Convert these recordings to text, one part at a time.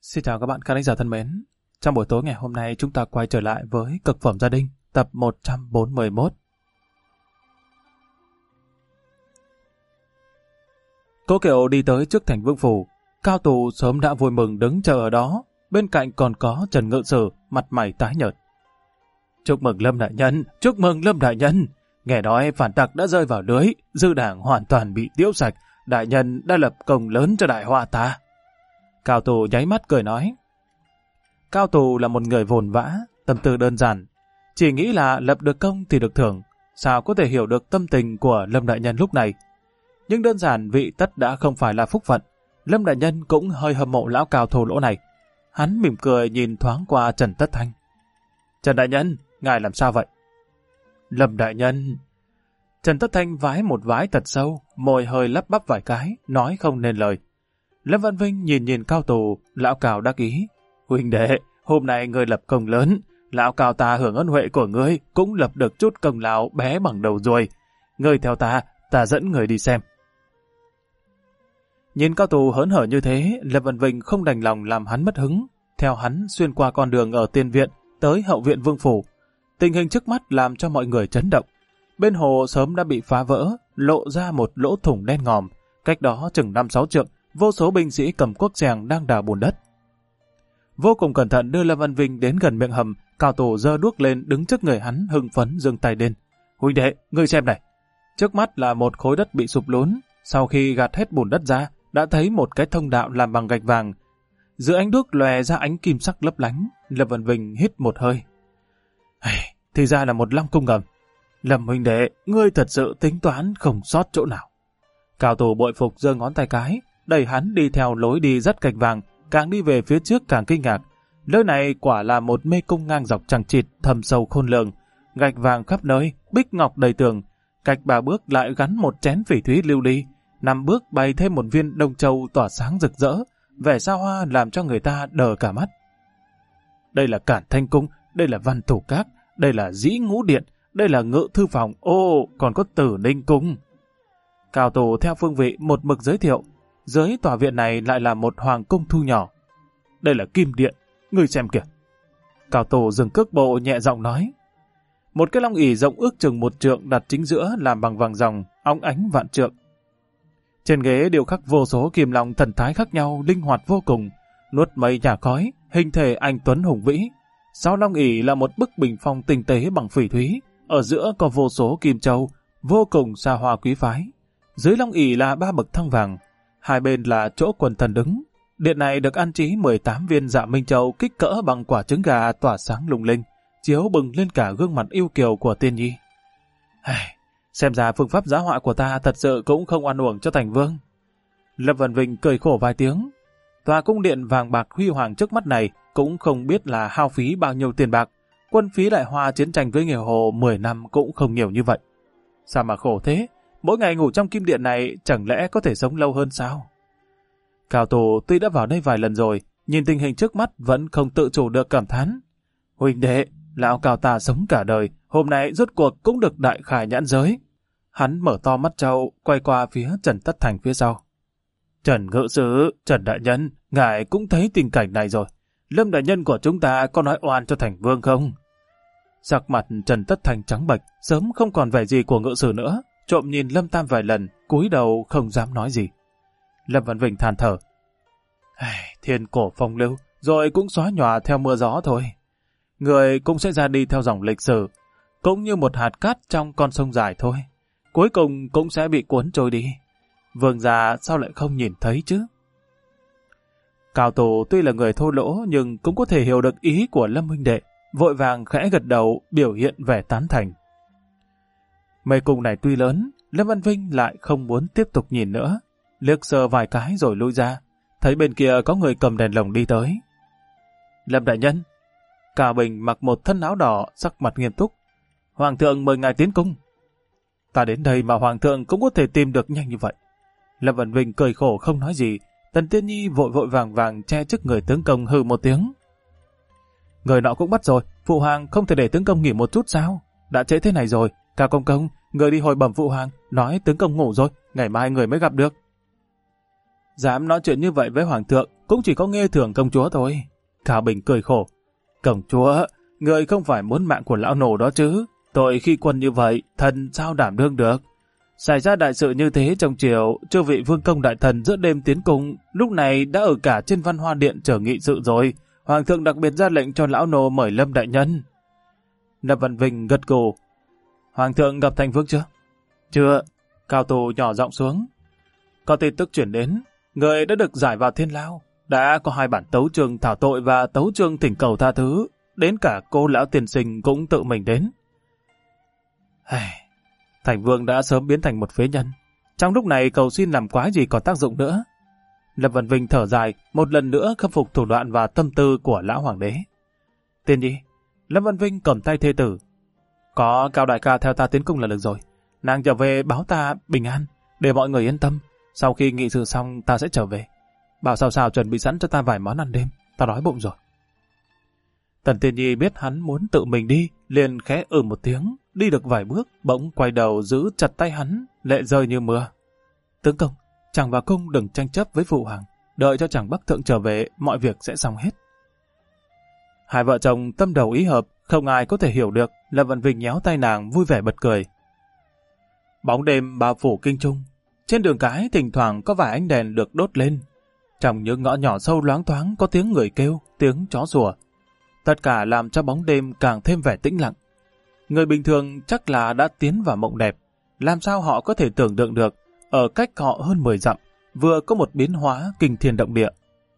Xin chào các bạn khán giả thân mến. Trong buổi tối ngày hôm nay chúng ta quay trở lại với Cực phẩm gia đình tập 141. Cố Kiều đi tới trước thành vương phủ. Cao Tù sớm đã vui mừng đứng chờ ở đó. Bên cạnh còn có Trần Ngự Sử, mặt mày tái nhợt. Chúc mừng Lâm đại nhân, chúc mừng Lâm đại nhân. Nghe nói phản tặc đã rơi vào lưới, dư đảng hoàn toàn bị tiêu sạch. Đại nhân đã lập công lớn cho đại họa ta. Cao Tù nháy mắt cười nói. Cao Tù là một người vồn vã, tâm tư đơn giản. Chỉ nghĩ là lập được công thì được thưởng. Sao có thể hiểu được tâm tình của Lâm đại nhân lúc này? Nhưng đơn giản vị tất đã không phải là phúc phận. Lâm đại nhân cũng hơi hâm mộ lão Cao thô lỗ này. Hắn mỉm cười nhìn thoáng qua Trần Tất Thanh. Trần đại nhân, ngài làm sao vậy? Lâm đại nhân... Trần Tất Thanh vái một vái thật sâu, môi hơi lắp bắp vài cái, nói không nên lời. Lâm Văn Vinh nhìn Cao Tù, lão Cao đắc ý. Huynh đệ, hôm nay ngươi lập công lớn, lão Cao ta hưởng ân huệ của ngươi, cũng lập được chút công lao bé bằng đầu ruồi. Ngươi theo ta dẫn người đi xem. Nhìn Cao Tù hớn hở như thế, Lâm Văn Vinh không đành lòng làm hắn mất hứng. Theo hắn xuyên qua con đường ở Tiên Viện, tới hậu viện Vương Phủ. Tình hình trước mắt làm cho mọi người chấn động. Bên hồ sớm đã bị phá vỡ, lộ ra một lỗ thủng đen ngòm. Cách đó chừng 5-6 trượng, vô số binh sĩ cầm cuốc xẻng đang đào bùn đất. Vô cùng cẩn thận đưa Lâm Văn Vinh đến gần miệng hầm, Cao Tù giơ đuốc lên đứng trước người hắn hưng phấn giương tay lên. Huynh đệ, ngươi xem này. Trước mắt là một khối đất bị sụp lún, sau khi gạt hết bùn đất ra, đã thấy một cái thông đạo làm bằng gạch vàng. Giữa ánh đuốc lòe ra ánh kim sắc lấp lánh, Lâm Văn Vinh hít một hơi. Thì ra là một long cung ngầm. Lâm huynh đệ, ngươi thật sự tính toán không sót chỗ nào. Cao Tù bội phục giơ ngón tay cái, đẩy hắn đi theo lối đi rất gạch vàng, càng đi về phía trước càng kinh ngạc. Nơi này quả là một mê cung ngang dọc chằng chịt, thâm sâu khôn lường, gạch vàng khắp nơi, bích ngọc đầy tường. Cách 3 bước lại gắn một chén phỉ thúy lưu ly, 5 bước bày thêm một viên đông châu tỏa sáng rực rỡ, vẻ xa hoa làm cho người ta đờ cả mắt. Đây là Cản Thanh Cung, đây là Văn Thủ Các, đây là Dĩ Ngũ Điện, đây là Ngự Thư Phòng, còn có Tử Ninh Cung. Cao Tù theo phương vị một mực giới thiệu, dưới tòa viện này lại là một hoàng cung thu nhỏ. Đây là Kim Điện, ngươi xem kìa. Cao Tù dừng cước bộ nhẹ giọng nói. Một cái long ỷ rộng ước chừng 1 trượng đặt chính giữa làm bằng vàng ròng, óng ánh vạn trượng. Trên ghế điêu khắc vô số kim long thần thái khác nhau, linh hoạt vô cùng, nuốt mây nhả khói, hình thể anh tuấn hùng vĩ. Sau long ỷ là một bức bình phong tinh tế bằng phỉ thúy, ở giữa có vô số kim châu, vô cùng xa hoa quý phái. Dưới long ỷ là 3 bậc thang vàng, hai bên là chỗ quần thần đứng. Điện này được an trí 18 viên dạ minh châu kích cỡ bằng quả trứng gà tỏa sáng lung linh, chiếu bừng lên cả gương mặt yêu kiều của tiên nhi. Xem ra phương pháp giá họa của ta thật sự cũng không oan uổng cho thành vương. Lâm Văn Vinh cười khổ vài tiếng. Tòa cung điện vàng bạc huy hoàng trước mắt này cũng không biết là hao phí bao nhiêu tiền bạc. Quân phí Đại Hoa chiến tranh với Nghèo Hồ 10 năm cũng không nhiều như vậy. Sao mà khổ thế? Mỗi ngày ngủ trong kim điện này chẳng lẽ có thể sống lâu hơn sao? Cao Tù tuy đã vào đây vài lần rồi, nhìn tình hình trước mắt vẫn không tự chủ được cảm thán. Huynh đệ, lão Cao ta sống cả đời, hôm nay rốt cuộc cũng được đại khải nhãn giới. Hắn mở to mắt trâu, quay qua phía Trần Tất Thành phía sau. Trần Ngự Sử, Trần đại nhân, ngài cũng thấy tình cảnh này rồi. Lâm đại nhân của chúng ta có nói oan cho thành vương không? Sắc mặt Trần Tất Thành trắng bệch, sớm không còn vẻ gì của Ngự Sử nữa, trộm nhìn Lâm Tam vài lần, cúi đầu không dám nói gì. Lâm Văn Vinh than thở. Thiên cổ phong lưu, rồi cũng xóa nhòa theo mưa gió thôi. Người cũng sẽ ra đi theo dòng lịch sử, cũng như một hạt cát trong con sông dài thôi. Cuối cùng cũng sẽ bị cuốn trôi đi. Vương gia sao lại không nhìn thấy chứ? Cao Tù tuy là người thô lỗ nhưng cũng có thể hiểu được ý của Lâm huynh đệ, vội vàng khẽ gật đầu biểu hiện vẻ tán thành. Mê cung này tuy lớn, Lâm Văn Vinh lại không muốn tiếp tục nhìn nữa. Liếc sơ vài cái rồi lui ra, thấy bên kia có người cầm đèn lồng đi tới. Lâm đại nhân. Cả Bình mặc một thân áo đỏ, sắc mặt nghiêm túc. Hoàng thượng mời ngài tiến cung. Ta đến đây mà hoàng thượng cũng có thể tìm được nhanh như vậy. Lâm Văn Vinh cười khổ không nói gì. Tần Tiên Nhi vội vội vàng vàng che trước người tướng công hừ một tiếng. Người nọ cũng bắt rồi, phụ hoàng không thể để tướng công nghỉ một chút sao? Đã trễ thế này rồi, Cao công công, người đi hồi bẩm phụ hoàng, nói tướng công ngủ rồi, ngày mai người mới gặp được. Dám nói chuyện như vậy với hoàng thượng, cũng chỉ có nghe thường công chúa thôi. Cao Bình cười khổ. Công chúa, người không phải muốn mạng của lão nổ đó chứ. Tội khi quân như vậy, thần sao đảm đương được. Xảy ra đại sự như thế trong triều, chư vị vương công đại thần giữa đêm tiến cung, lúc này đã ở cả trên Văn Hoa Điện chờ nghị sự rồi. Hoàng thượng đặc biệt ra lệnh cho lão nô mời Lâm đại nhân. Lâm Văn Vinh gật gù. Hoàng thượng gặp Thành Vương chưa? Chưa. Cao Tù nhỏ giọng xuống. Có tin tức chuyển đến, người đã được giải vào thiên lao. Đã có 2 bản tấu chương thảo tội và tấu chương thỉnh cầu tha thứ. Đến cả cô lão tiền sinh cũng tự mình đến. Thành Vương đã sớm biến thành một phế nhân. Trong lúc này cầu xin làm quái gì còn tác dụng nữa. Lâm Văn Vinh thở dài, một lần nữa khâm phục thủ đoạn và tâm tư của lão hoàng đế. Tiên nhi, Lâm Văn Vinh cầm tay thê tử. Có Cao đại ca theo ta tiến cung là được rồi. Nàng trở về báo ta bình an, để mọi người yên tâm. Sau khi nghị sự xong ta sẽ trở về. Bảo sao chuẩn bị sẵn cho ta vài món ăn đêm, ta đói bụng rồi. Tần Tiên Nhi biết hắn muốn tự mình đi, liền khẽ một tiếng, đi được vài bước, bỗng quay đầu giữ chặt tay hắn, lệ rơi như mưa. Tướng công, chàng vào cung đừng tranh chấp với phụ hoàng, đợi cho chàng Bắc Thượng trở về, mọi việc sẽ xong hết. Hai vợ chồng tâm đầu ý hợp, không ai có thể hiểu được. Lâm Văn Vinh nhéo tay nàng vui vẻ bật cười. Bóng đêm bao phủ kinh trung, trên đường cái thỉnh thoảng có vài ánh đèn được đốt lên. Trong những ngõ nhỏ sâu loáng thoáng có tiếng người kêu, tiếng chó sủa. Tất cả làm cho bóng đêm càng thêm vẻ tĩnh lặng. Người bình thường chắc là đã tiến vào mộng đẹp. Làm sao họ có thể tưởng tượng được, ở cách họ hơn 10 dặm, vừa có một biến hóa kinh thiên động địa.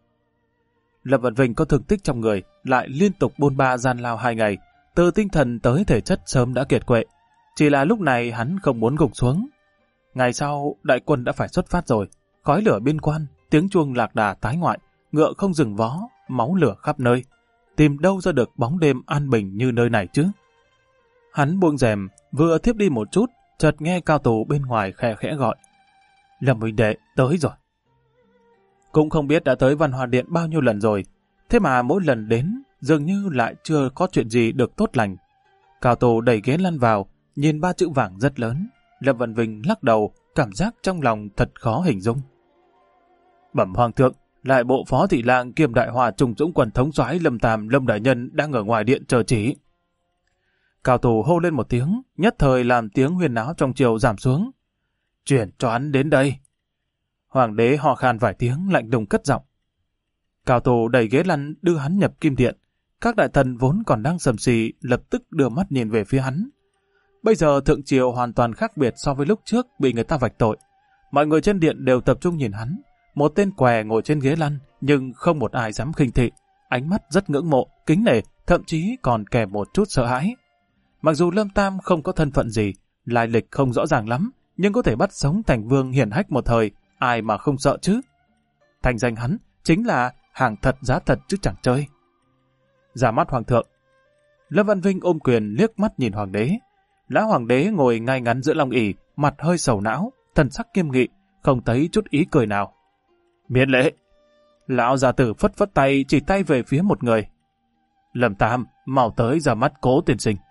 Lâm Văn Vinh có thương tích trong người, lại liên tục bôn ba gian lao 2 ngày, từ tinh thần tới thể chất sớm đã kiệt quệ. Chỉ là lúc này hắn không muốn gục xuống. Ngày sau, đại quân đã phải xuất phát rồi. Khói lửa biên quan, tiếng chuông lạc đà tái ngoại, ngựa không dừng vó, máu lửa khắp nơi. Tìm đâu ra được bóng đêm an bình như nơi này chứ? Hắn buông rèm, vừa thiếp đi một chút, chợt nghe Cao Tù bên ngoài khẽ khẽ gọi. Lâm huynh đệ, tới rồi. Cũng không biết đã tới Văn Hoa Điện bao nhiêu lần rồi, thế mà mỗi lần đến, dường như lại chưa có chuyện gì được tốt lành. Cao Tù đẩy ghế lăn vào, nhìn 3 chữ vàng rất lớn. Lâm Văn Vinh lắc đầu, cảm giác trong lòng thật khó hình dung. Bẩm hoàng thượng, lại bộ phó thị lang kiêm đại hòa trùng dũng quần thống soái Lâm Tam Lâm đại nhân đang ở ngoài điện chờ chỉ. Cao Tù hô lên một tiếng, nhất thời làm tiếng huyên náo trong triều giảm xuống. Chuyển cho hắn đến đây. Hoàng đế ho khan vài tiếng, lạnh lùng cất giọng. Cao Tù đẩy ghế lăn đưa hắn nhập kim điện. Các đại thần vốn còn đang sầm sì lập tức đưa mắt nhìn về phía hắn. Bây giờ thượng triều hoàn toàn khác biệt so với lúc trước bị người ta vạch tội. Mọi người trên điện đều tập trung nhìn hắn. Một tên què ngồi trên ghế lăn, nhưng không một ai dám khinh thị. Ánh mắt rất ngưỡng mộ, kính nể, thậm chí còn kèm một chút sợ hãi. Mặc dù Lâm Tam không có thân phận gì, lai lịch không rõ ràng lắm, nhưng có thể bắt sống Thành Vương hiển hách một thời, ai mà không sợ chứ? Thành danh hắn chính là hàng thật giá thật chứ chẳng chơi. Ra mắt hoàng thượng. Lâm Văn Vinh ôm quyền liếc mắt nhìn hoàng đế. Lão hoàng đế ngồi ngay ngắn giữa long ỷ, mặt hơi sầu não, thần sắc nghiêm nghị, không thấy chút ý cười nào. Miễn lễ. Lão gia tử phất phất tay, chỉ tay về phía một người. Lâm Tam, mau tới ra mắt Cố tiên sinh.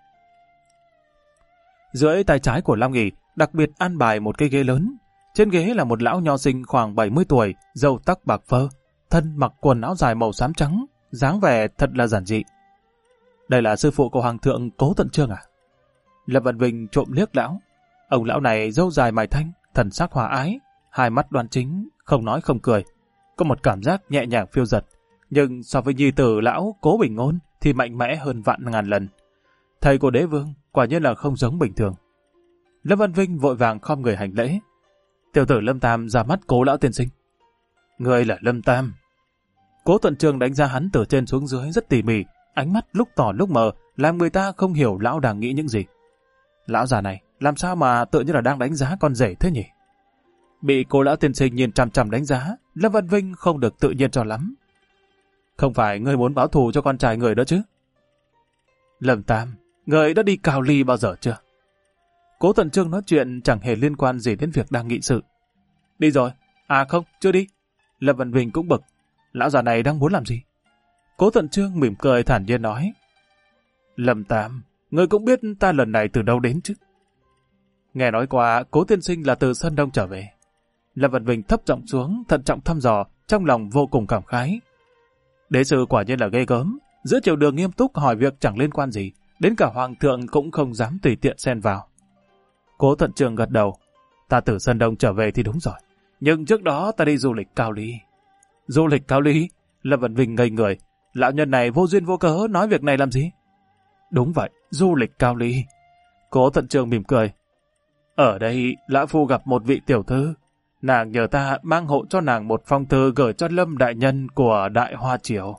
Dưới tay trái của Long ỷ đặc biệt an bài một cái ghế lớn. Trên ghế là một lão nho sinh khoảng 70 tuổi, râu tóc bạc phơ, thân mặc quần áo dài màu xám trắng, dáng vẻ thật là giản dị. Đây là sư phụ của hoàng thượng Cố Tận Chương à? Lâm Văn Vinh trộm liếc lão. Ông lão này râu dài mày thanh, thần sắc hòa ái, hai mắt đoan chính, không nói không cười, có một cảm giác nhẹ nhàng phiêu dật. Nhưng so với nhi tử lão Cố Bình Ngôn thì mạnh mẽ hơn vạn ngàn lần. Thầy của đế vương quả nhiên là không giống bình thường. Lâm Văn Vinh vội vàng khom người hành lễ. Tiểu tử Lâm Tam ra mắt Cố lão tiên sinh. Người là Lâm Tam. Cố Tận Chương đánh giá hắn từ trên xuống dưới rất tỉ mỉ, ánh mắt lúc tỏ lúc mờ, làm người ta không hiểu lão đang nghĩ những gì. Lão già này làm sao mà tự như là đang đánh giá con rể thế nhỉ? Bị Cố lão tiên sinh nhìn chằm chằm đánh giá, Lâm Văn Vinh không được tự nhiên cho lắm. Không phải ngươi muốn báo thù cho con trai người đó chứ? Lâm Tam, người đã đi Cào Ly bao giờ chưa? Cố Tận Chương nói chuyện chẳng hề liên quan gì đến việc đang nghị sự. Đi rồi. À không, chưa đi. Lâm Văn Vinh cũng bực. Lão già này đang muốn làm gì? Cố Tận Chương mỉm cười thản nhiên nói. Lâm Tam, người cũng biết ta lần này từ đâu đến chứ? Nghe nói qua Cố tiên sinh là từ Sơn Đông trở về. Lâm Văn Vinh thấp giọng xuống, thận trọng thăm dò, trong lòng vô cùng cảm khái. Đế sư quả nhiên là ghê gớm, giữa triều đường nghiêm túc hỏi việc chẳng liên quan gì, đến cả hoàng thượng cũng không dám tùy tiện xen vào. Cố Thuận Chương gật đầu, ta từ Sơn Đông trở về thì đúng rồi, nhưng trước đó ta đi du lịch Cao Ly. Du lịch Cao Ly? Lâm Văn Vinh ngây người, lão nhân này vô duyên vô cớ nói việc này làm gì? Đúng vậy, du lịch Cao Ly. Cố Thuận Chương mỉm cười. Ở đây, lão phu gặp một vị tiểu thư. Nàng nhờ ta mang hộ cho nàng một phong thư gửi cho Lâm đại nhân của Đại Hoa Triều.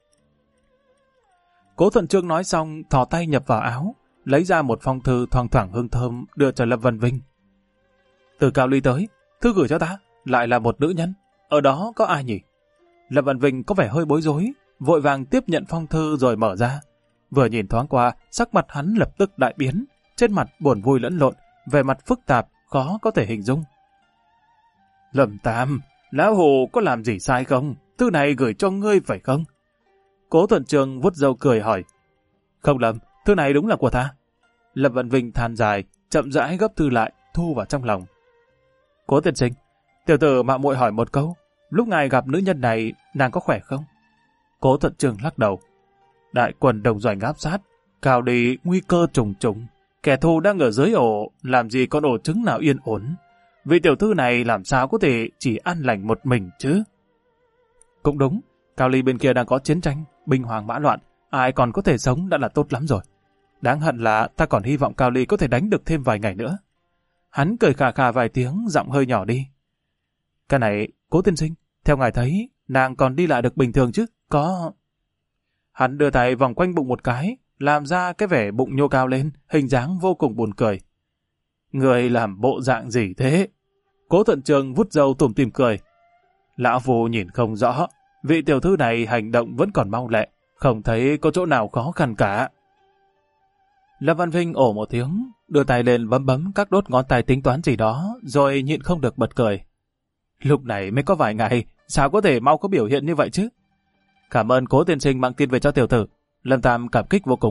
Cố Thuận Chương nói xong, thò tay nhập vào áo, lấy ra một phong thư thoang thoảng hương thơm đưa cho Lâm Văn Vinh. Từ Cao Ly tới, thư gửi cho ta, lại là một nữ nhân. Ở đó có ai nhỉ? Lâm Văn Vinh có vẻ hơi bối rối, vội vàng tiếp nhận phong thư rồi mở ra. Vừa nhìn thoáng qua, sắc mặt hắn lập tức đại biến, trên mặt buồn vui lẫn lộn, vẻ mặt phức tạp, khó có thể hình dung. Lâm Tam, lão hồ có làm gì sai không? Thư này gửi cho ngươi phải không? Cố Thuận Chương vuốt râu cười hỏi. Không lầm, thư này đúng là của ta. Lâm Văn Vinh than dài, chậm rãi gấp thư lại, thu vào trong lòng. Cố tiên sinh, tiểu tử mạo muội hỏi một câu, lúc ngài gặp nữ nhân này, nàng có khỏe không? Cố Thuận Chương lắc đầu. Đại quân đồng doanh áp sát, Cao Ly nguy cơ trùng trùng, kẻ thù đang ở dưới ổ, làm gì còn ổ trứng nào yên ổn. Vị tiểu thư này làm sao có thể chỉ an lành một mình chứ? Cũng đúng, Cao Ly bên kia đang có chiến tranh, binh hoàng mã loạn, ai còn có thể sống đã là tốt lắm rồi. Đáng hận là ta còn hy vọng Cao Ly có thể đánh được thêm vài ngày nữa. Hắn cười khà khà vài tiếng, giọng hơi nhỏ đi. Cái này, Cố tiên sinh, theo ngài thấy, nàng còn đi lại được bình thường chứ? Có... Hắn đưa tay vòng quanh bụng một cái, làm ra cái vẻ bụng nhô cao lên, hình dáng vô cùng buồn cười. Người làm bộ dạng gì thế? Cố Thuận Chương vút râu tủm tỉm cười. Lão phu nhìn không rõ, vị tiểu thư này hành động vẫn còn mau lẹ, không thấy có chỗ nào khó khăn cả. Lâm Văn Vinh ồ một tiếng, đưa tay lên bấm bấm các đốt ngón tay tính toán gì đó, rồi nhịn không được bật cười. Lúc này mới có vài ngày, sao có thể mau có biểu hiện như vậy chứ? Cảm ơn Cố tiên sinh mang tin về cho tiểu tử. Lâm Tam cảm kích vô cùng.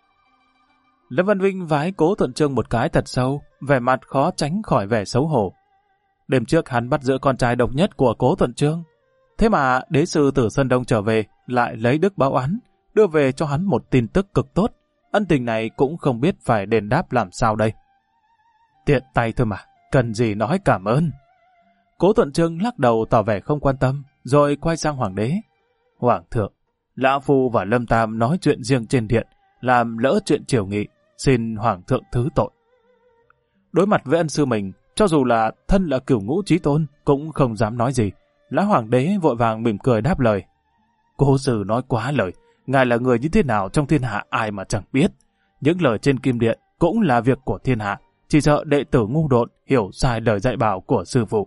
Lâm Văn Vinh vái Cố Thuận Chương một cái thật sâu, vẻ mặt khó tránh khỏi vẻ xấu hổ. Đêm trước hắn bắt giữ con trai độc nhất của Cố Thuận Chương. Thế mà đế sư từ Sơn Đông trở về, lại lấy đức báo oán, đưa về cho hắn một tin tức cực tốt. Ân tình này cũng không biết phải đền đáp làm sao đây. Tiện tay thôi mà, cần gì nói cảm ơn. Cố Thuận Chương lắc đầu tỏ vẻ không quan tâm, rồi quay sang hoàng đế. Hoàng thượng, lão phu và Lâm Tam nói chuyện riêng trên điện, làm lỡ chuyện triều nghị, xin hoàng thượng thứ tội. Đối mặt với ân sư mình, cho dù là thân là cửu ngũ chí tôn, cũng không dám nói gì. Lão hoàng đế vội vàng mỉm cười đáp lời. Cố sư nói quá lời, ngài là người như thế nào trong thiên hạ ai mà chẳng biết. Những lời trên kim điện cũng là việc của thiên hạ, chỉ sợ đệ tử ngu độn hiểu sai lời dạy bảo của sư phụ.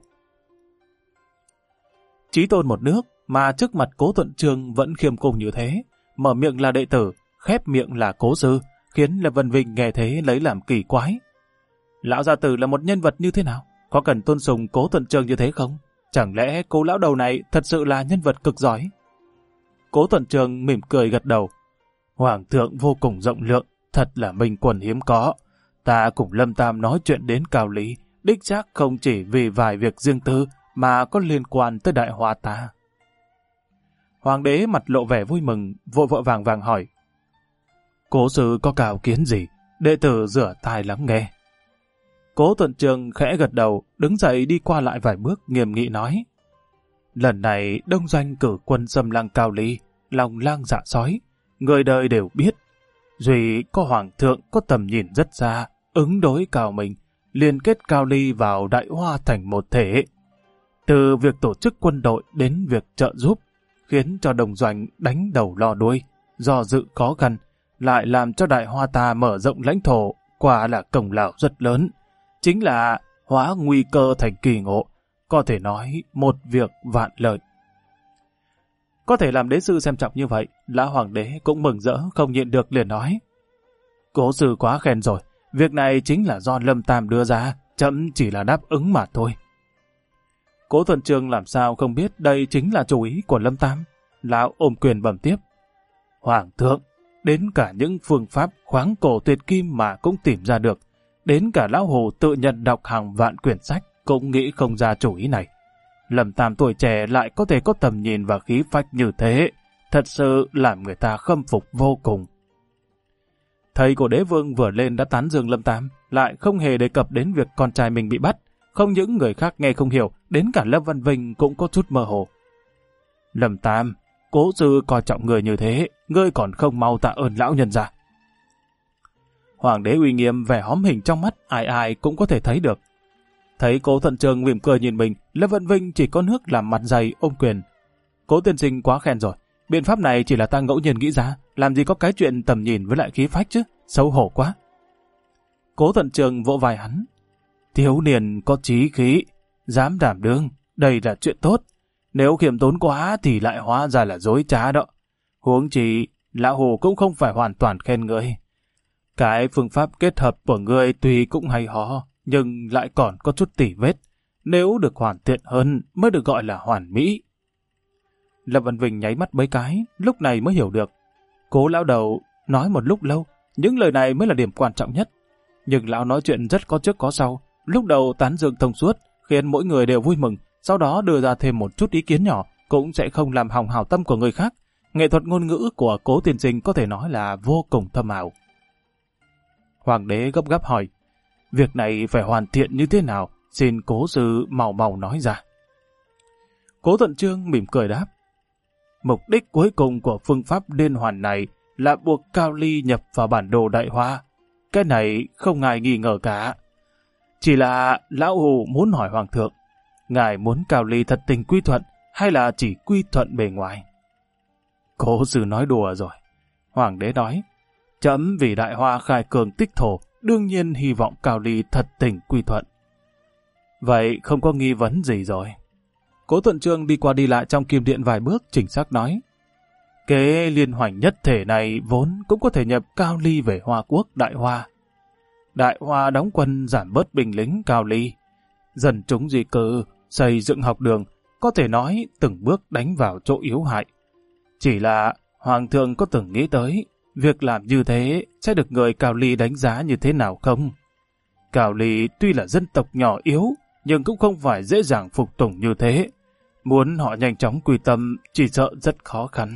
Chí tôn một nước mà trước mặt Cố Thuận Chương vẫn khiêm cung như thế, mở miệng là đệ tử, khép miệng là cố sư, khiến Lâm Văn Vinh nghe thế lấy làm kỳ quái. Lão gia tử là một nhân vật như thế nào? Có cần tôn sùng Cố Thuận Chương như thế không? Chẳng lẽ cô lão đầu này thật sự là nhân vật cực giỏi? Cố Thuận Chương mỉm cười gật đầu. Hoàng thượng vô cùng rộng lượng, thật là minh quần hiếm có. Ta cùng Lâm Tam nói chuyện đến Cao Lý, đích xác không chỉ vì vài việc riêng tư mà có liên quan tới Đại Hoa ta. Hoàng đế mặt lộ vẻ vui mừng, vội vội vàng vàng hỏi. Cố sư có cao kiến gì? Đệ tử rửa tai lắng nghe. Cố Thuận Chương khẽ gật đầu, đứng dậy đi qua lại vài bước nghiêm nghị nói. Lần này đông doanh cử quân xâm lăng Cao Ly, lòng lang dạ sói, người đời đều biết. Duy có hoàng thượng có tầm nhìn rất xa, ứng đối Cao Minh, liên kết Cao Ly vào Đại Hoa thành một thể. Từ việc tổ chức quân đội đến việc trợ giúp, khiến cho đồng doanh đánh đầu lo đuôi, do dự khó khăn, lại làm cho Đại Hoa ta mở rộng lãnh thổ, quả là công lao rất lớn. Chính là hóa nguy cơ thành kỳ ngộ, có thể nói một việc vạn lợi. Có thể làm đế sư xem trọng như vậy, lão hoàng đế cũng mừng rỡ không nhịn được liền nói. Cố sư quá khen rồi, việc này chính là do Lâm Tam đưa ra, chậm chỉ là đáp ứng mà thôi. Cố Thuận Chương làm sao không biết đây chính là chủ ý của Lâm Tam. Lão ôm quyền bẩm tiếp. Hoàng thượng, đến cả những phương pháp khoáng cổ tuyệt kim mà cũng tìm ra được. Đến cả lão hồ tự nhận đọc hàng vạn quyển sách, cũng nghĩ không ra chủ ý này. Lâm Tam tuổi trẻ lại có thể có tầm nhìn và khí phách như thế, thật sự làm người ta khâm phục vô cùng. Thầy của đế vương vừa lên đã tán dương Lâm Tam, lại không hề đề cập đến việc con trai mình bị bắt. Không những người khác nghe không hiểu, đến cả Lâm Văn Vinh cũng có chút mơ hồ. Lâm Tam, cố sư coi trọng người như thế, ngươi còn không mau tạ ơn lão nhân ra. Hoàng đế uy nghiêm, vẻ hóm hình trong mắt, ai ai cũng có thể thấy được. Thấy Cố Thuận Trường mỉm cười nhìn mình, Lâm Văn Vinh chỉ có nước làm mặt dày ôm quyền. Cố tiên sinh quá khen rồi, biện pháp này chỉ là ta ngẫu nhiên nghĩ ra, làm gì có cái chuyện tầm nhìn với lại khí phách chứ, xấu hổ quá. Cố Thuận Trường vỗ vai hắn. Thiếu niên có chí khí, dám đảm đương, đây là chuyện tốt. Nếu khiêm tốn quá thì lại hóa ra là dối trá đó. Huống chi, lão Hồ cũng không phải hoàn toàn khen ngươi. Cái phương pháp kết hợp của ngươi tuy cũng hay ho, nhưng lại còn có chút tỉ vết. Nếu được hoàn thiện hơn mới được gọi là hoàn mỹ. Lâm Văn Vinh nháy mắt mấy cái, lúc này mới hiểu được. Cố lão đầu nói một lúc lâu, những lời này mới là điểm quan trọng nhất. Nhưng lão nói chuyện rất có trước có sau, lúc đầu tán dương thông suốt, khiến mỗi người đều vui mừng, sau đó đưa ra thêm một chút ý kiến nhỏ, cũng sẽ không làm hỏng hảo tâm của người khác. Nghệ thuật ngôn ngữ của Cố tiên sinh có thể nói là vô cùng thâm ảo. Hoàng đế gấp gáp hỏi, việc này phải hoàn thiện như thế nào, xin Cố sư mau nói ra. Cố Thuận Chương mỉm cười đáp, mục đích cuối cùng của phương pháp liên hoàn này là buộc Cao Ly nhập vào bản đồ Đại Hoa. Cái này không ai nghi ngờ cả. Chỉ là lão Hù muốn hỏi Hoàng thượng, ngài muốn Cao Ly thật tình quy thuận hay là chỉ quy thuận bề ngoài? Cố sư nói đùa rồi. Hoàng đế nói, chấm vì Đại Hoa khai cường tích thổ, đương nhiên hy vọng Cao Ly thật tình quy thuận. Vậy không có nghi vấn gì rồi. Cố Thuận Chương đi qua đi lại trong kim điện vài bước, chính xác nói, cái liên hoành nhất thể này vốn cũng có thể nhập Cao Ly về Hoa Quốc Đại Hoa. Đại Hoa đóng quân giảm bớt binh lính Cao Ly, dân chúng di cư, xây dựng học đường, có thể nói từng bước đánh vào chỗ yếu hại. Chỉ là Hoàng thượng có từng nghĩ tới việc làm như thế sẽ được người Cao Ly đánh giá như thế nào không? Cao Ly tuy là dân tộc nhỏ yếu, nhưng cũng không phải dễ dàng phục tùng như thế. Muốn họ nhanh chóng quy tâm chỉ sợ rất khó khăn.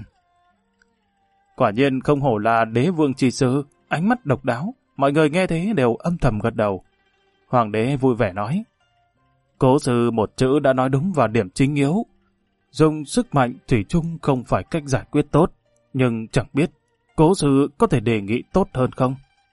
Quả nhiên không hổ là đế vương chi sư, ánh mắt độc đáo, mọi người nghe thế đều âm thầm gật đầu. Hoàng đế vui vẻ nói, Cố sư một chữ đã nói đúng vào điểm chính yếu. Dùng sức mạnh thủy chung không phải cách giải quyết tốt, nhưng chẳng biết Cố sư có thể đề nghị tốt hơn không?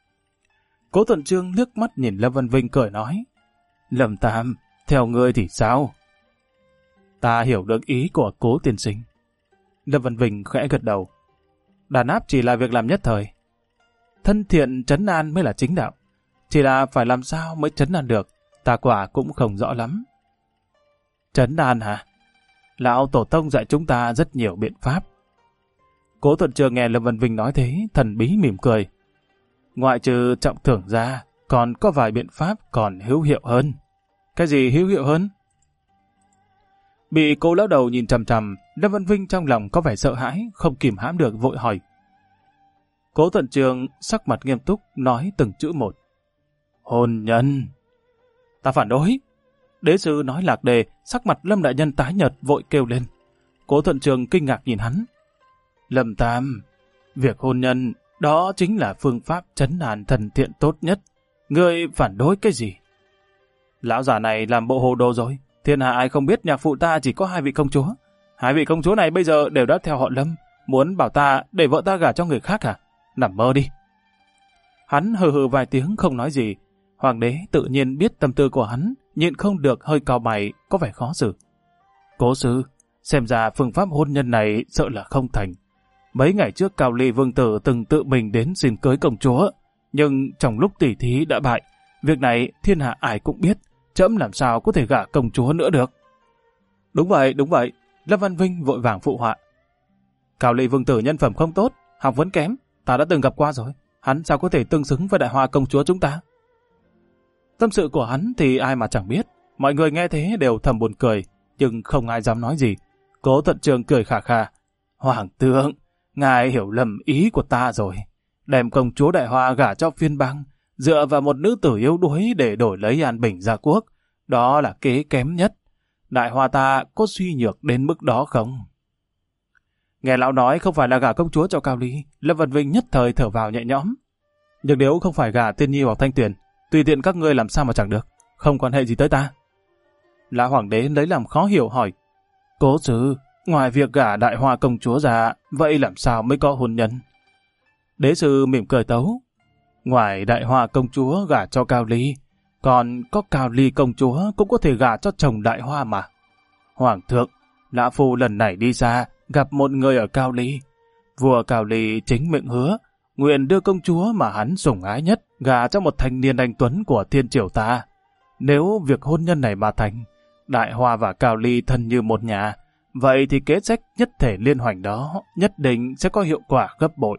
Cố Thuận Chương liếc mắt nhìn Lâm Văn Vinh cười nói, Lâm Tam, theo ngươi thì sao? Ta hiểu được ý của Cố tiên sinh. Lâm Văn Vinh khẽ gật đầu. Đàn áp chỉ là việc làm nhất thời. Thân thiện trấn an mới là chính đạo. Chỉ là phải làm sao mới trấn an được, ta quả cũng không rõ lắm. Trấn an hả? Lão tổ tông dạy chúng ta rất nhiều biện pháp. Cố Thuận Chương nghe Lâm Văn Vinh nói thế, thần bí mỉm cười. Ngoại trừ trọng thưởng ra, còn có vài biện pháp còn hữu hiệu hơn. Cái gì hữu hiệu hơn? Bị Cố lão đầu nhìn chằm chằm, Lâm Văn Vinh trong lòng có vẻ sợ hãi, không kìm hãm được vội hỏi. Cố Thuận Chương sắc mặt nghiêm túc nói từng chữ một. Hôn nhân. Ta phản đối. Đế sư nói lạc đề, sắc mặt Lâm đại nhân tái nhợt vội kêu lên. Cố Thuận Chương kinh ngạc nhìn hắn. Lâm Tam, việc hôn nhân đó chính là phương pháp trấn an thần thiện tốt nhất. Ngươi phản đối cái gì? Lão già này làm bộ hồ đồ rồi. Thiên hạ ai không biết nhạc phụ ta chỉ có 2 vị công chúa. 2 vị công chúa này bây giờ đều đã theo họ Lâm. Muốn bảo ta để vợ ta gả cho người khác à? Nằm mơ đi. Hắn hừ hừ vài tiếng không nói gì. Hoàng đế tự nhiên biết tâm tư của hắn, nhịn không được hơi cau mày, có vẻ khó xử. Cố sư, xem ra phương pháp hôn nhân này sợ là không thành. Mấy ngày trước Cao Ly vương tử từng tự mình đến xin cưới công chúa, nhưng trong lúc tỉ thí đã bại. Việc này thiên hạ ai cũng biết, trẫm làm sao có thể gả công chúa nữa được. Đúng vậy, Lâm Văn Vinh vội vàng phụ họa. Cao Ly vương tử nhân phẩm không tốt, học vấn kém, ta đã từng gặp qua rồi, hắn sao có thể tương xứng với Đại Hoa công chúa chúng ta? Tâm sự của hắn thì ai mà chẳng biết, mọi người nghe thế đều thầm buồn cười, nhưng không ai dám nói gì. Cố Thuận Chương cười khà khà. Hoàng thượng, ngài hiểu lầm ý của ta rồi. Đem công chúa Đại Hoa gả cho phiên bang, dựa vào một nữ tử yếu đuối để đổi lấy an bình gia quốc. đó là kế kém nhất. Đại Hoa ta có suy nhược đến mức đó không? Nghe lão nói không phải là gả công chúa cho Cao Ly, Lâm Vân Vinh nhất thời thở vào nhẹ nhõm. Nhưng nếu không phải gả Tiên Nhi hoặc Thanh Tuyền, tùy tiện các ngươi làm sao mà chẳng được, không quan hệ gì tới ta. Lão Hoàng đế lấy làm khó hiểu hỏi, Cố sư, ngoài việc gả Đại Hoa công chúa ra, vậy làm sao mới có hôn nhân? Đế sư mỉm cười tấu, ngoài Đại Hoa công chúa gả cho Cao Ly, còn có Cao Ly công chúa cũng có thể gả cho chồng Đại Hoa mà. Hoàng thượng, lão phu lần này đi xa, gặp một người ở Cao Ly. Vua Cao Ly chính miệng hứa, nguyện đưa công chúa mà hắn sủng ái nhất gả cho một thanh niên anh tuấn của thiên triều ta. Nếu việc hôn nhân này mà thành, Đại Hoa và Cao Ly thân như một nhà, vậy thì kế sách nhất thể liên hoành đó nhất định sẽ có hiệu quả gấp bội.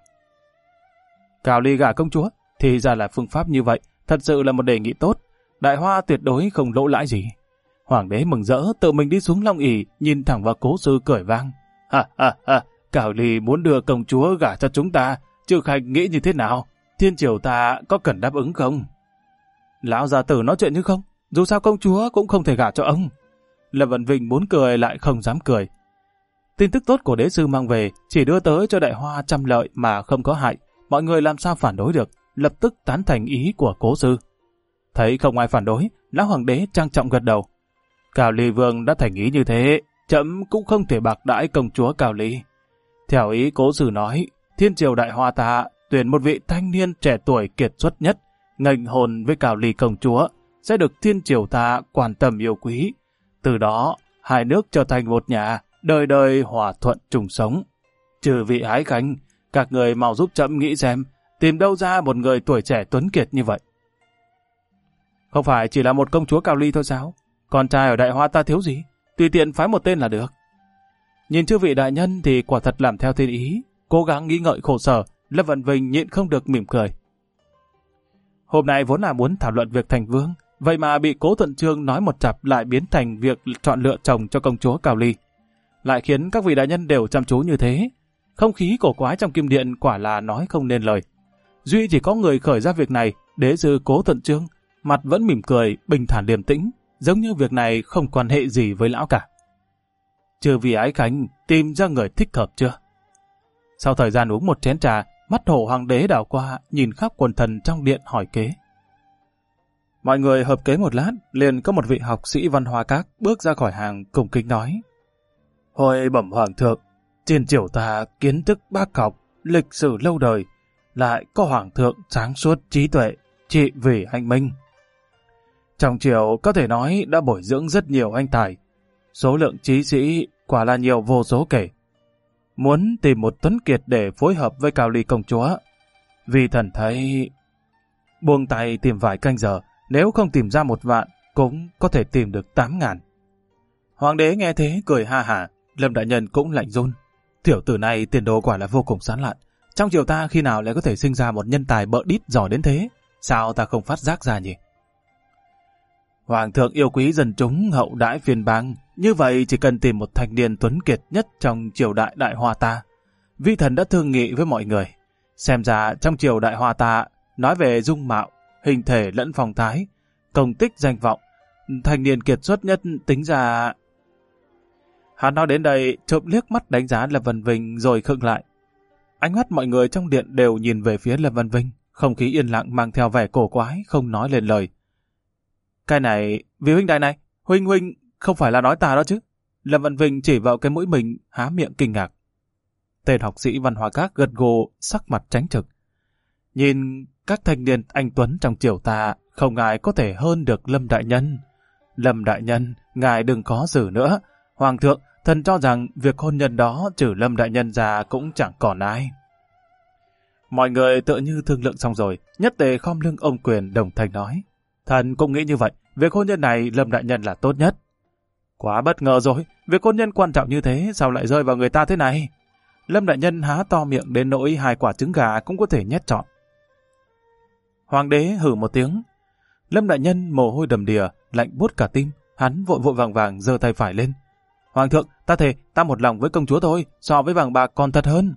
Cao Ly gả công chúa, thì ra là phương pháp như vậy, thật sự là một đề nghị tốt. Đại Hoa tuyệt đối không lỗ lãi gì. Hoàng đế mừng rỡ tự mình đi xuống long ỷ, nhìn thẳng vào Cố sư cười vang. Ha ha ha, Cao Ly muốn đưa công chúa gả cho chúng ta, Chư Khanh nghĩ như thế nào? Thiên triều ta có cần đáp ứng không? Lão gia tử nói chuyện như không, dù sao công chúa cũng không thể gả cho ông. Lâm Vân Vinh muốn cười lại không dám cười. Tin tức tốt của đế sư mang về chỉ đưa tới cho Đại Hoa trăm lợi mà không có hại. Mọi người làm sao phản đối được, lập tức tán thành ý của Cố sư. Thấy không ai phản đối, lão hoàng đế trang trọng gật đầu. Cao Ly vương đã thành ý như thế, trẫm cũng không thể bạc đãi công chúa Cao Ly. Theo ý Cố sư nói, thiên triều Đại Hoa ta tuyển một vị thanh niên trẻ tuổi kiệt xuất nhất, nghênh hôn với Cao Ly công chúa, sẽ được thiên triều ta quan tâm yêu quý. Từ đó, hai nước trở thành một nhà, đời đời hòa thuận chung sống. Trừ vị ái khanh, các người mau giúp trẫm nghĩ xem, tìm đâu ra một người tuổi trẻ tuấn kiệt như vậy. Không phải chỉ là một công chúa Cao Ly thôi sao? Con trai ở Đại Hoa ta thiếu gì? Tùy tiện phái một tên là được. Nhìn chư vị đại nhân thì quả thật làm theo thiên ý, cố gắng nghĩ ngợi khổ sở, Lâm Vân Vinh nhịn không được mỉm cười. Hôm nay vốn là muốn thảo luận việc thành vương, vậy mà bị Cố Thuận Chương nói một chặp lại biến thành việc chọn lựa chồng cho công chúa Cao Ly. Lại khiến các vị đại nhân đều chăm chú như thế. Không khí cổ quái trong kim điện quả là nói không nên lời. Duy chỉ có người khởi ra việc này, đế sư Cố Thuận Chương, mặt vẫn mỉm cười, bình thản điềm tĩnh, giống như việc này không quan hệ gì với lão cả. Trừ vì ái khánh tìm ra người thích hợp chưa? Sau thời gian uống một chén trà, mắt hổ hoàng đế đảo qua, nhìn khắp quần thần trong điện hỏi kế. Mọi người hợp kế một lát, liền có một vị học sĩ văn hóa các bước ra khỏi hàng cung kính nói. Hồi bẩm hoàng thượng, trên triều ta kiến thức bác học, lịch sử lâu đời, lại có hoàng thượng sáng suốt trí tuệ, trị vì anh minh. Trong triều có thể nói đã bồi dưỡng rất nhiều anh tài, số lượng trí sĩ quả là nhiều vô số kể. Muốn tìm một tuấn kiệt để phối hợp với Cao Ly công chúa, vì thần thấy buông tay tìm vài canh giờ, nếu không tìm ra 1 vạn, cũng có thể tìm được 8.000. Hoàng đế nghe thế cười ha hả, Lâm đại nhân cũng lạnh run. Tiểu tử này tiền đồ quả là vô cùng sáng lạn. Trong triều ta khi nào lại có thể sinh ra một nhân tài bợ đít giỏi đến thế? Sao ta không phát giác ra nhỉ? Hoàng thượng yêu quý dân chúng hậu đãi phiền bang, như vậy chỉ cần tìm một thanh niên tuấn kiệt nhất trong triều đại Đại Hoa ta. Vi thần đã thương nghị với mọi người. Xem ra trong triều Đại Hoa ta, nói về dung mạo, hình thể lẫn phong thái, công tích danh vọng, thanh niên kiệt xuất nhất tính ra... Hắn nói đến đây, trộm liếc mắt đánh giá Lâm Vân Vinh rồi khựng lại. Ánh mắt mọi người trong điện đều nhìn về phía Lâm Vân Vinh, không khí yên lặng mang theo vẻ cổ quái, không nói lên lời. Cái này, vì huynh đài này, huynh không phải là nói ta đó chứ? Lâm Vân Vinh chỉ vào cái mũi mình, há miệng kinh ngạc. Tên học sĩ văn hóa các gật gù, sắc mặt tránh trực. Nhìn các thanh niên anh tuấn trong triều ta, không ai có thể hơn được Lâm đại nhân. Lâm đại nhân, ngài đừng có xử nữa. Hoàng thượng, thần cho rằng việc hôn nhân đó trừ Lâm đại nhân ra cũng chẳng còn ai. Mọi người tựa như thương lượng xong rồi, nhất tề khom lưng ôm quyền đồng thanh nói. Thần cũng nghĩ như vậy, việc hôn nhân này Lâm đại nhân là tốt nhất. Quá bất ngờ rồi, việc hôn nhân quan trọng như thế sao lại rơi vào người ta thế này? Lâm đại nhân há to miệng đến nỗi 2 quả trứng gà cũng có thể nhét trọn. Hoàng đế hử một tiếng. Lâm đại nhân mồ hôi đầm đìa, lạnh buốt cả tim, hắn vội vội vàng giơ tay phải lên. Hoàng thượng, ta thề, ta một lòng với công chúa thôi, so với vàng bạc còn thật hơn.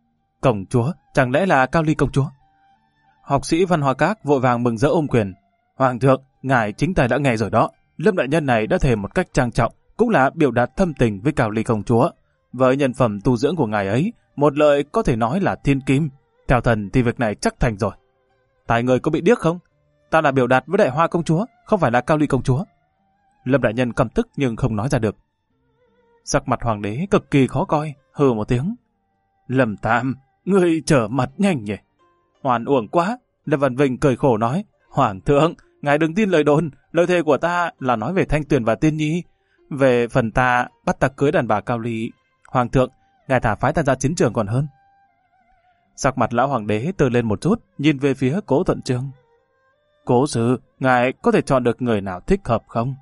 Công chúa, chẳng lẽ là Cao Ly công chúa? Học sĩ văn hóa các vội vàng mừng rỡ ôm quyền. Hoàng thượng, ngài chính tài đã nghe rồi đó. Lâm đại nhân này đã thề một cách trang trọng, cũng là biểu đạt thâm tình với Cao Ly công chúa. Với nhân phẩm tu dưỡng của ngài ấy, một lời có thể nói là thiên kim. Theo thần thì việc này chắc thành rồi. Tài người có bị điếc không? Ta là biểu đạt với Đại Hoa công chúa, không phải là Cao Ly công chúa. Lâm đại nhân căm tức nhưng không nói ra được. Sắc mặt hoàng đế cực kỳ khó coi, hừ một tiếng. Lâm Tam, ngươi trở mặt nhanh nhỉ? Hoàn uổng quá. Lâm Văn Vinh cười khổ nói. Hoàng thượng, ngài đừng tin lời đồn, lời thề của ta là nói về Thanh Tuyền và Tiên Nhi. Về phần ta bắt ta cưới đàn bà Cao Ly. Hoàng thượng, ngài thả phái ta ra chiến trường còn hơn. Sắc mặt lão hoàng đế tươi lên một chút, nhìn về phía Cố Thuận Chương. Cố sự, ngài có thể chọn được người nào thích hợp không?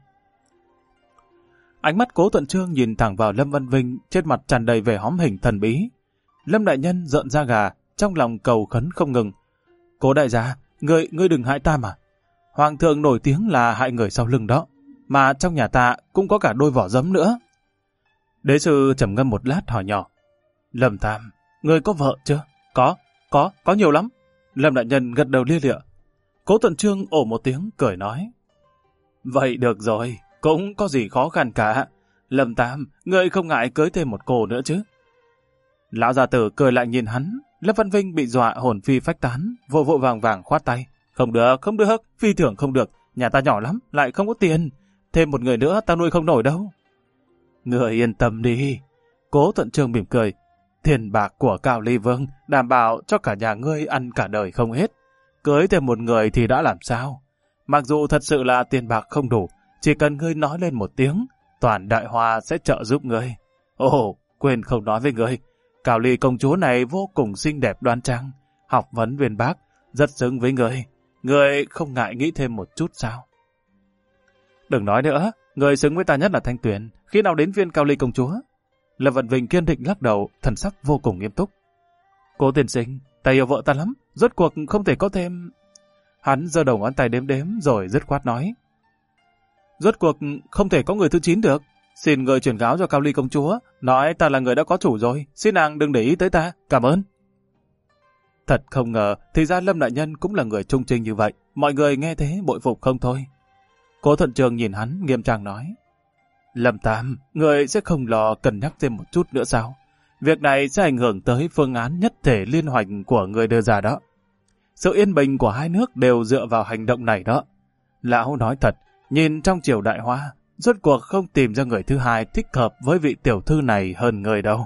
Ánh mắt Cố Thuận Chương nhìn thẳng vào Lâm Văn Vinh, trên mặt tràn đầy vẻ hóm hình thần bí. Lâm đại nhân rợn da gà, trong lòng cầu khấn không ngừng. Cố đại gia, ngươi đừng hại ta mà. Hoàng thượng nổi tiếng là hại người sau lưng đó, mà trong nhà ta cũng có cả đôi vỏ giấm nữa. Đế sư trầm ngâm một lát hỏi nhỏ. Lâm Tam, ngươi có vợ chưa? Có nhiều lắm. Lâm đại nhân gật đầu lia lịa. Cố Thuận Chương ồ một tiếng cười nói. Vậy được rồi, cũng có gì khó khăn cả. Lâm Tam, ngươi không ngại cưới thêm một cô nữa chứ? Lão gia tử cười lại nhìn hắn. Lâm Văn Vinh bị dọa hồn phi phách tán, vội vội vàng vàng khoát tay. Không được, phi thưởng không được. Nhà ta nhỏ lắm, lại không có tiền. Thêm một người nữa ta nuôi không nổi đâu. Ngươi yên tâm đi. Cố Thuận Chương mỉm cười. Tiền bạc của Cao Ly Vương đảm bảo cho cả nhà ngươi ăn cả đời không hết. Cưới thêm một người thì đã làm sao? Mặc dù thật sự là tiền bạc không đủ, chỉ cần ngươi nói lên một tiếng, toàn Đại Hoa sẽ trợ giúp ngươi. Ồ, quên không nói với ngươi. Cao Ly công chúa này vô cùng xinh đẹp đoan trang, học vấn uyên bác, rất xứng với ngươi. Ngươi không ngại nghĩ thêm một chút sao? Đừng nói nữa, người xứng với ta nhất là Thanh Tuyền, khi nào đến viên Cao Ly công chúa? Lâm Vận Vinh kiên định lắc đầu, thần sắc vô cùng nghiêm túc. Cố tiên sinh, ta yêu vợ ta lắm, rốt cuộc không thể có thêm. Hắn giơ đầu ngón tay đếm đếm rồi dứt khoát nói. Rốt cuộc không thể có người thứ 9 được. Xin người chuyển cáo cho Cao Ly công chúa, nói ta là người đã có chủ rồi, xin nàng đừng để ý tới ta, cảm ơn. Thật không ngờ, thì ra Lâm đại nhân cũng là người trung trinh như vậy, mọi người nghe thế bội phục không thôi. Cố Thuận Chương nhìn hắn nghiêm trang nói. Lâm Tam, người sẽ không lo cân nhắc thêm một chút nữa sao? Việc này sẽ ảnh hưởng tới phương án nhất thể liên hoành của người đưa ra đó. Sự yên bình của hai nước đều dựa vào hành động này đó. Lão nói thật, nhìn trong triều Đại Hoa, rốt cuộc không tìm ra người thứ hai thích hợp với vị tiểu thư này hơn người đâu.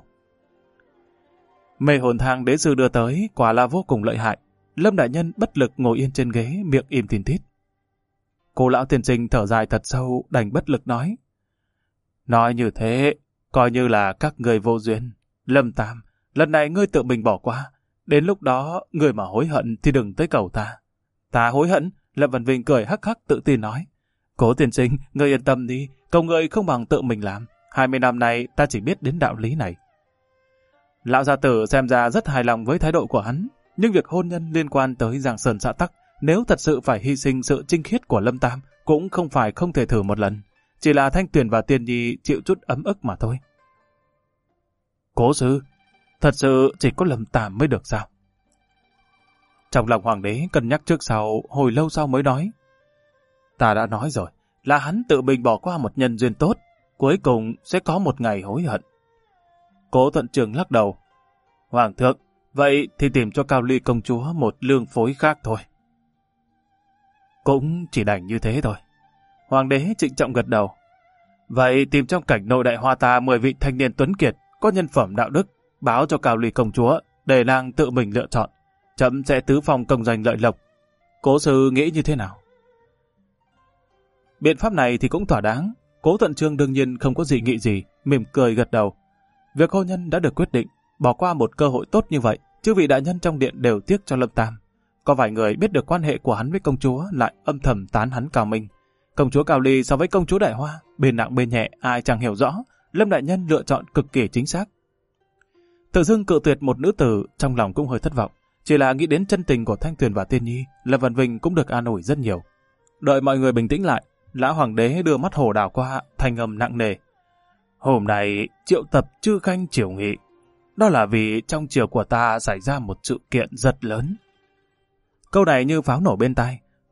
Mê hồn thang đế sư đưa tới quả là vô cùng lợi hại. Lâm đại nhân bất lực ngồi yên trên ghế, miệng im tin tít. Cô lão tiên sinh thở dài thật sâu, đành bất lực nói. Nói như thế, coi như là các người vô duyên. Lâm Tam, lần này ngươi tự mình bỏ qua. Đến lúc đó, người mà hối hận thì đừng tới cầu ta. Ta hối hận? Lâm Văn Vinh cười hắc hắc tự tin nói. Cố tiên sinh, ngươi yên tâm đi, cầu người không bằng tự mình làm. 20 năm nay ta chỉ biết đến đạo lý này. Lão gia tử xem ra rất hài lòng với thái độ của hắn, nhưng việc hôn nhân liên quan tới Giang Sơn xã Tắc, nếu thật sự phải hy sinh sự trinh khiết của Lâm Tam, cũng không phải không thể thử một lần. Chỉ là Thanh Tuyền và Tiên Nhi chịu chút ấm ức mà thôi. Cố sư, thật sự chỉ có Lâm Tam mới được sao? Trong lòng hoàng đế cân nhắc trước sau, hồi lâu sau mới nói. Ta đã nói rồi, là hắn tự mình bỏ qua một nhân duyên tốt, cuối cùng sẽ có một ngày hối hận. Cố Thuận Chương lắc đầu. Hoàng thượng, vậy thì tìm cho Cao Ly công chúa một lương phối khác thôi. Cũng chỉ đành như thế thôi. Hoàng đế trịnh trọng gật đầu. Vậy tìm trong cảnh nội Đại Hoa ta 10 vị thanh niên tuấn kiệt, có nhân phẩm đạo đức, báo cho Cao Ly công chúa, để nàng tự mình lựa chọn. Chấm sẽ tứ phong công danh lợi lộc. Cố sư nghĩ như thế nào? Biện pháp này thì cũng thỏa đáng. Cố Thuận Chương đương nhiên không có dị nghị gì, mỉm cười gật đầu. Việc hôn nhân đã được quyết định, bỏ qua một cơ hội tốt như vậy, chư vị đại nhân trong điện đều tiếc cho Lâm Tam. Có vài người biết được quan hệ của hắn với công chúa lại âm thầm tán hắn Cao Minh. Công chúa Cao Ly so với công chúa Đại Hoa, bên nặng bên nhẹ ai chẳng hiểu rõ, Lâm đại nhân lựa chọn cực kỳ chính xác. Tự dưng cự tuyệt một nữ tử, trong lòng cũng hơi thất vọng. Chỉ là nghĩ đến chân tình của Thanh Tuyền và Tiên Nhi, Lâm Văn Vinh cũng được an ủi rất nhiều. Đợi mọi người bình tĩnh lại, lão hoàng đế đưa mắt hồ đảo qua, thanh âm nặng nề. Hôm nay triệu tập chư khanh triều nghị, đó là vì trong triều của ta xảy ra một sự kiện rất lớn. Câu này như pháo nổ bên tai,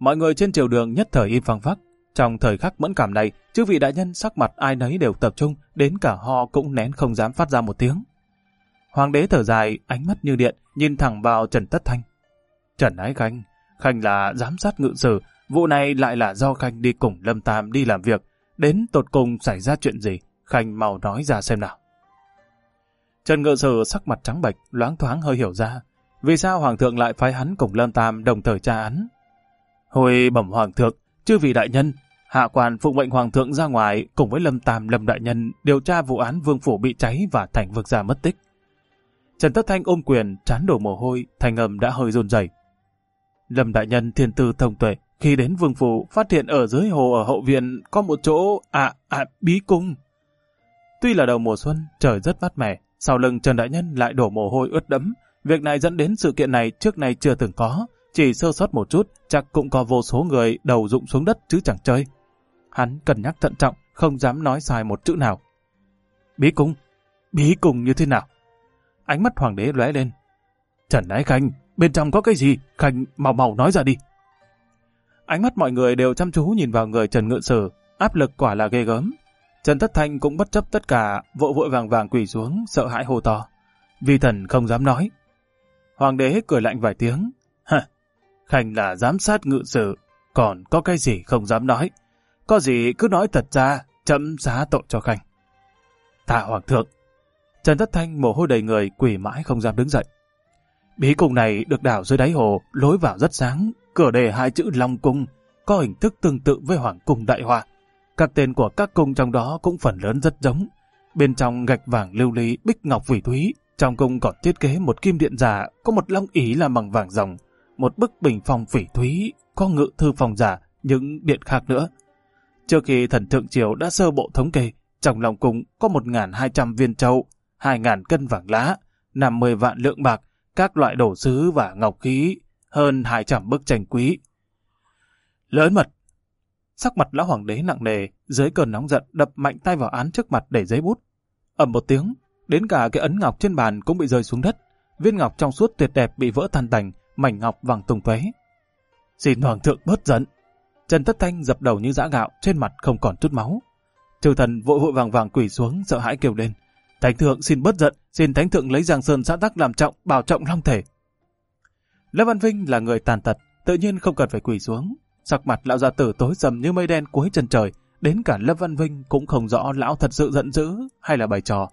Mọi người trên triều đường nhất thời im phăng phắc. Trong thời khắc mẫn cảm này, chư vị đại nhân sắc mặt ai nấy đều tập trung, đến cả họ cũng nén không dám phát ra một tiếng. Hoàng đế thở dài, ánh mắt như điện, nhìn thẳng vào Trần Tất Thanh. Trần Ái Khanh, Khanh là giám sát ngự sử, vụ này lại là do Khanh đi cùng Lâm Tam đi làm việc. Đến tột cùng xảy ra chuyện gì? Khanh mau nói ra xem nào. Trần ngự sử sắc mặt trắng bệch, loáng thoáng hơi hiểu ra. Vì sao Hoàng thượng lại phái hắn cùng Lâm Tam đồng thời tra án? Hồi bẩm Hoàng thượng, chư vị đại nhân, hạ quan phụng mệnh Hoàng thượng ra ngoài cùng với Lâm Tam Lâm đại nhân điều tra vụ án vương phủ bị cháy và Thành Vực Gia mất tích. Trần Tất Thanh ôm quyền, trán đổ mồ hôi, thành âm đã hơi run rẩy. Lâm đại nhân thiên tư thông tuệ, khi đến vương phủ phát hiện ở dưới hồ ở hậu viện có một chỗ bí cung. Tuy là đầu mùa xuân, trời rất mát mẻ, sau lưng Trần đại nhân lại đổ mồ hôi ướt đẫm. Việc này dẫn đến sự kiện này trước nay chưa từng có, chỉ sơ sót một chút, chắc cũng có vô số người đầu rụng xuống đất chứ chẳng chơi. Hắn cân nhắc thận trọng, không dám nói sai một chữ nào. Bí cung như thế nào? Ánh mắt Hoàng đế lóe lên. Trần Ái Khanh, bên trong có cái gì? Khanh mau nói ra đi. Ánh mắt mọi người đều chăm chú nhìn vào người Trần Ngự Sử, áp lực quả là ghê gớm. Trần Tất Thanh cũng bất chấp tất cả, vội vàng quỳ xuống, sợ hãi hô to. Vi thần không dám nói. Hoàng đế cười lạnh vài tiếng. Khanh là giám sát ngự sử, còn có cái gì không dám nói? Có gì cứ nói thật ra, chấm xá tội cho Khanh. Tạ Hoàng thượng. Trần Tất Thanh mồ hôi đầy người, quỳ mãi không dám đứng dậy. Bí cung này được đào dưới đáy hồ, lối vào rất sáng, cửa đề 2 chữ Long Cung, có hình thức tương tự với Hoàng Cung Đại Hoa. Các tên của các cung trong đó cũng phần lớn rất giống. Bên trong gạch vàng lưu ly, bích ngọc phỉ thúy, trong cung còn thiết kế một kim điện giả, có một long ỷ làm bằng vàng ròng, một bức bình phong phỉ thúy, có ngự thư phòng giả, những điện khác nữa. Trước khi thần thượng triều đã sơ bộ thống kê, trong lòng cung có 1.200 viên châu, 2.000 cân vàng lá, 50 vạn lượng bạc, các loại đồ sứ và ngọc khí, hơn 200 bức tranh quý. Lớn mật! Sắc mặt lão hoàng đế nặng nề, dưới cơn nóng giận đập mạnh tay vào án trước mặt để giấy bút. Ầm một tiếng, đến cả cái ấn ngọc trên bàn cũng bị rơi xuống đất. Viên ngọc trong suốt tuyệt đẹp bị vỡ tan tành, mảnh ngọc vàng tung tóe. Xin Hoàng thượng bớt giận. Trần Tất Thanh dập đầu như giã gạo, trên mặt không còn chút máu. Chư thần vội vàng quỳ xuống, sợ hãi kêu lên. Thánh thượng xin bớt giận, xin thánh thượng lấy Giang Sơn xã tắc làm trọng, bảo trọng long thể. Lâm Văn Vinh là người tàn tật, tự nhiên không cần phải quỳ xuống. Sắc mặt lão gia tử tối sầm như mây đen cuối chân trời, đến cả Lâm Văn Vinh cũng không rõ lão thật sự giận dữ hay là bày trò.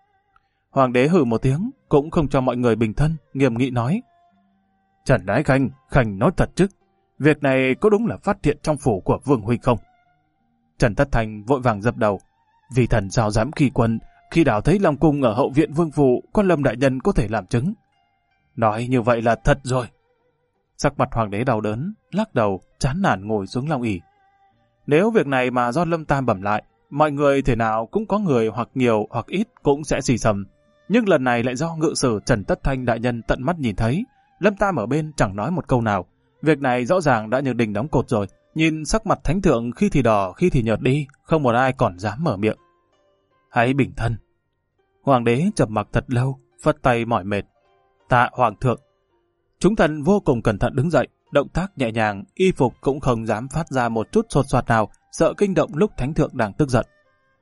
Hoàng đế hừ một tiếng, cũng không cho mọi người bình thân, nghiêm nghị nói. Trần Ái Khanh, Khanh nói thật chứ, việc này có đúng là phát hiện trong phủ của Vương huynh không? Trần Tất Thanh vội vàng dập đầu. Vì thần sao dám khi quân, khi đào thấy Long Cung ở hậu viện Vương phủ, con Lâm đại nhân có thể làm chứng. Nói như vậy là thật rồi. Sắc mặt Hoàng đế đau đớn, lắc đầu, chán nản ngồi xuống long ỷ. Nếu việc này mà do Lâm Tam bẩm lại, mọi người thể nào cũng có người hoặc nhiều hoặc ít cũng sẽ xì xầm. Nhưng lần này lại do ngự sử Trần Tất Thanh đại nhân tận mắt nhìn thấy, Lâm Tam ở bên chẳng nói một câu nào. Việc này rõ ràng đã như đình đóng cột rồi. Nhìn sắc mặt thánh thượng khi thì đỏ khi thì nhợt đi, không một ai còn dám mở miệng. Hãy bình thân. Hoàng đế trầm mặc thật lâu, phất tay mỏi mệt. Tạ Hoàng thượng. Chúng thần vô cùng cẩn thận đứng dậy, động tác nhẹ nhàng, y phục cũng không dám phát ra một chút sột soạt nào, sợ kinh động lúc thánh thượng đang tức giận.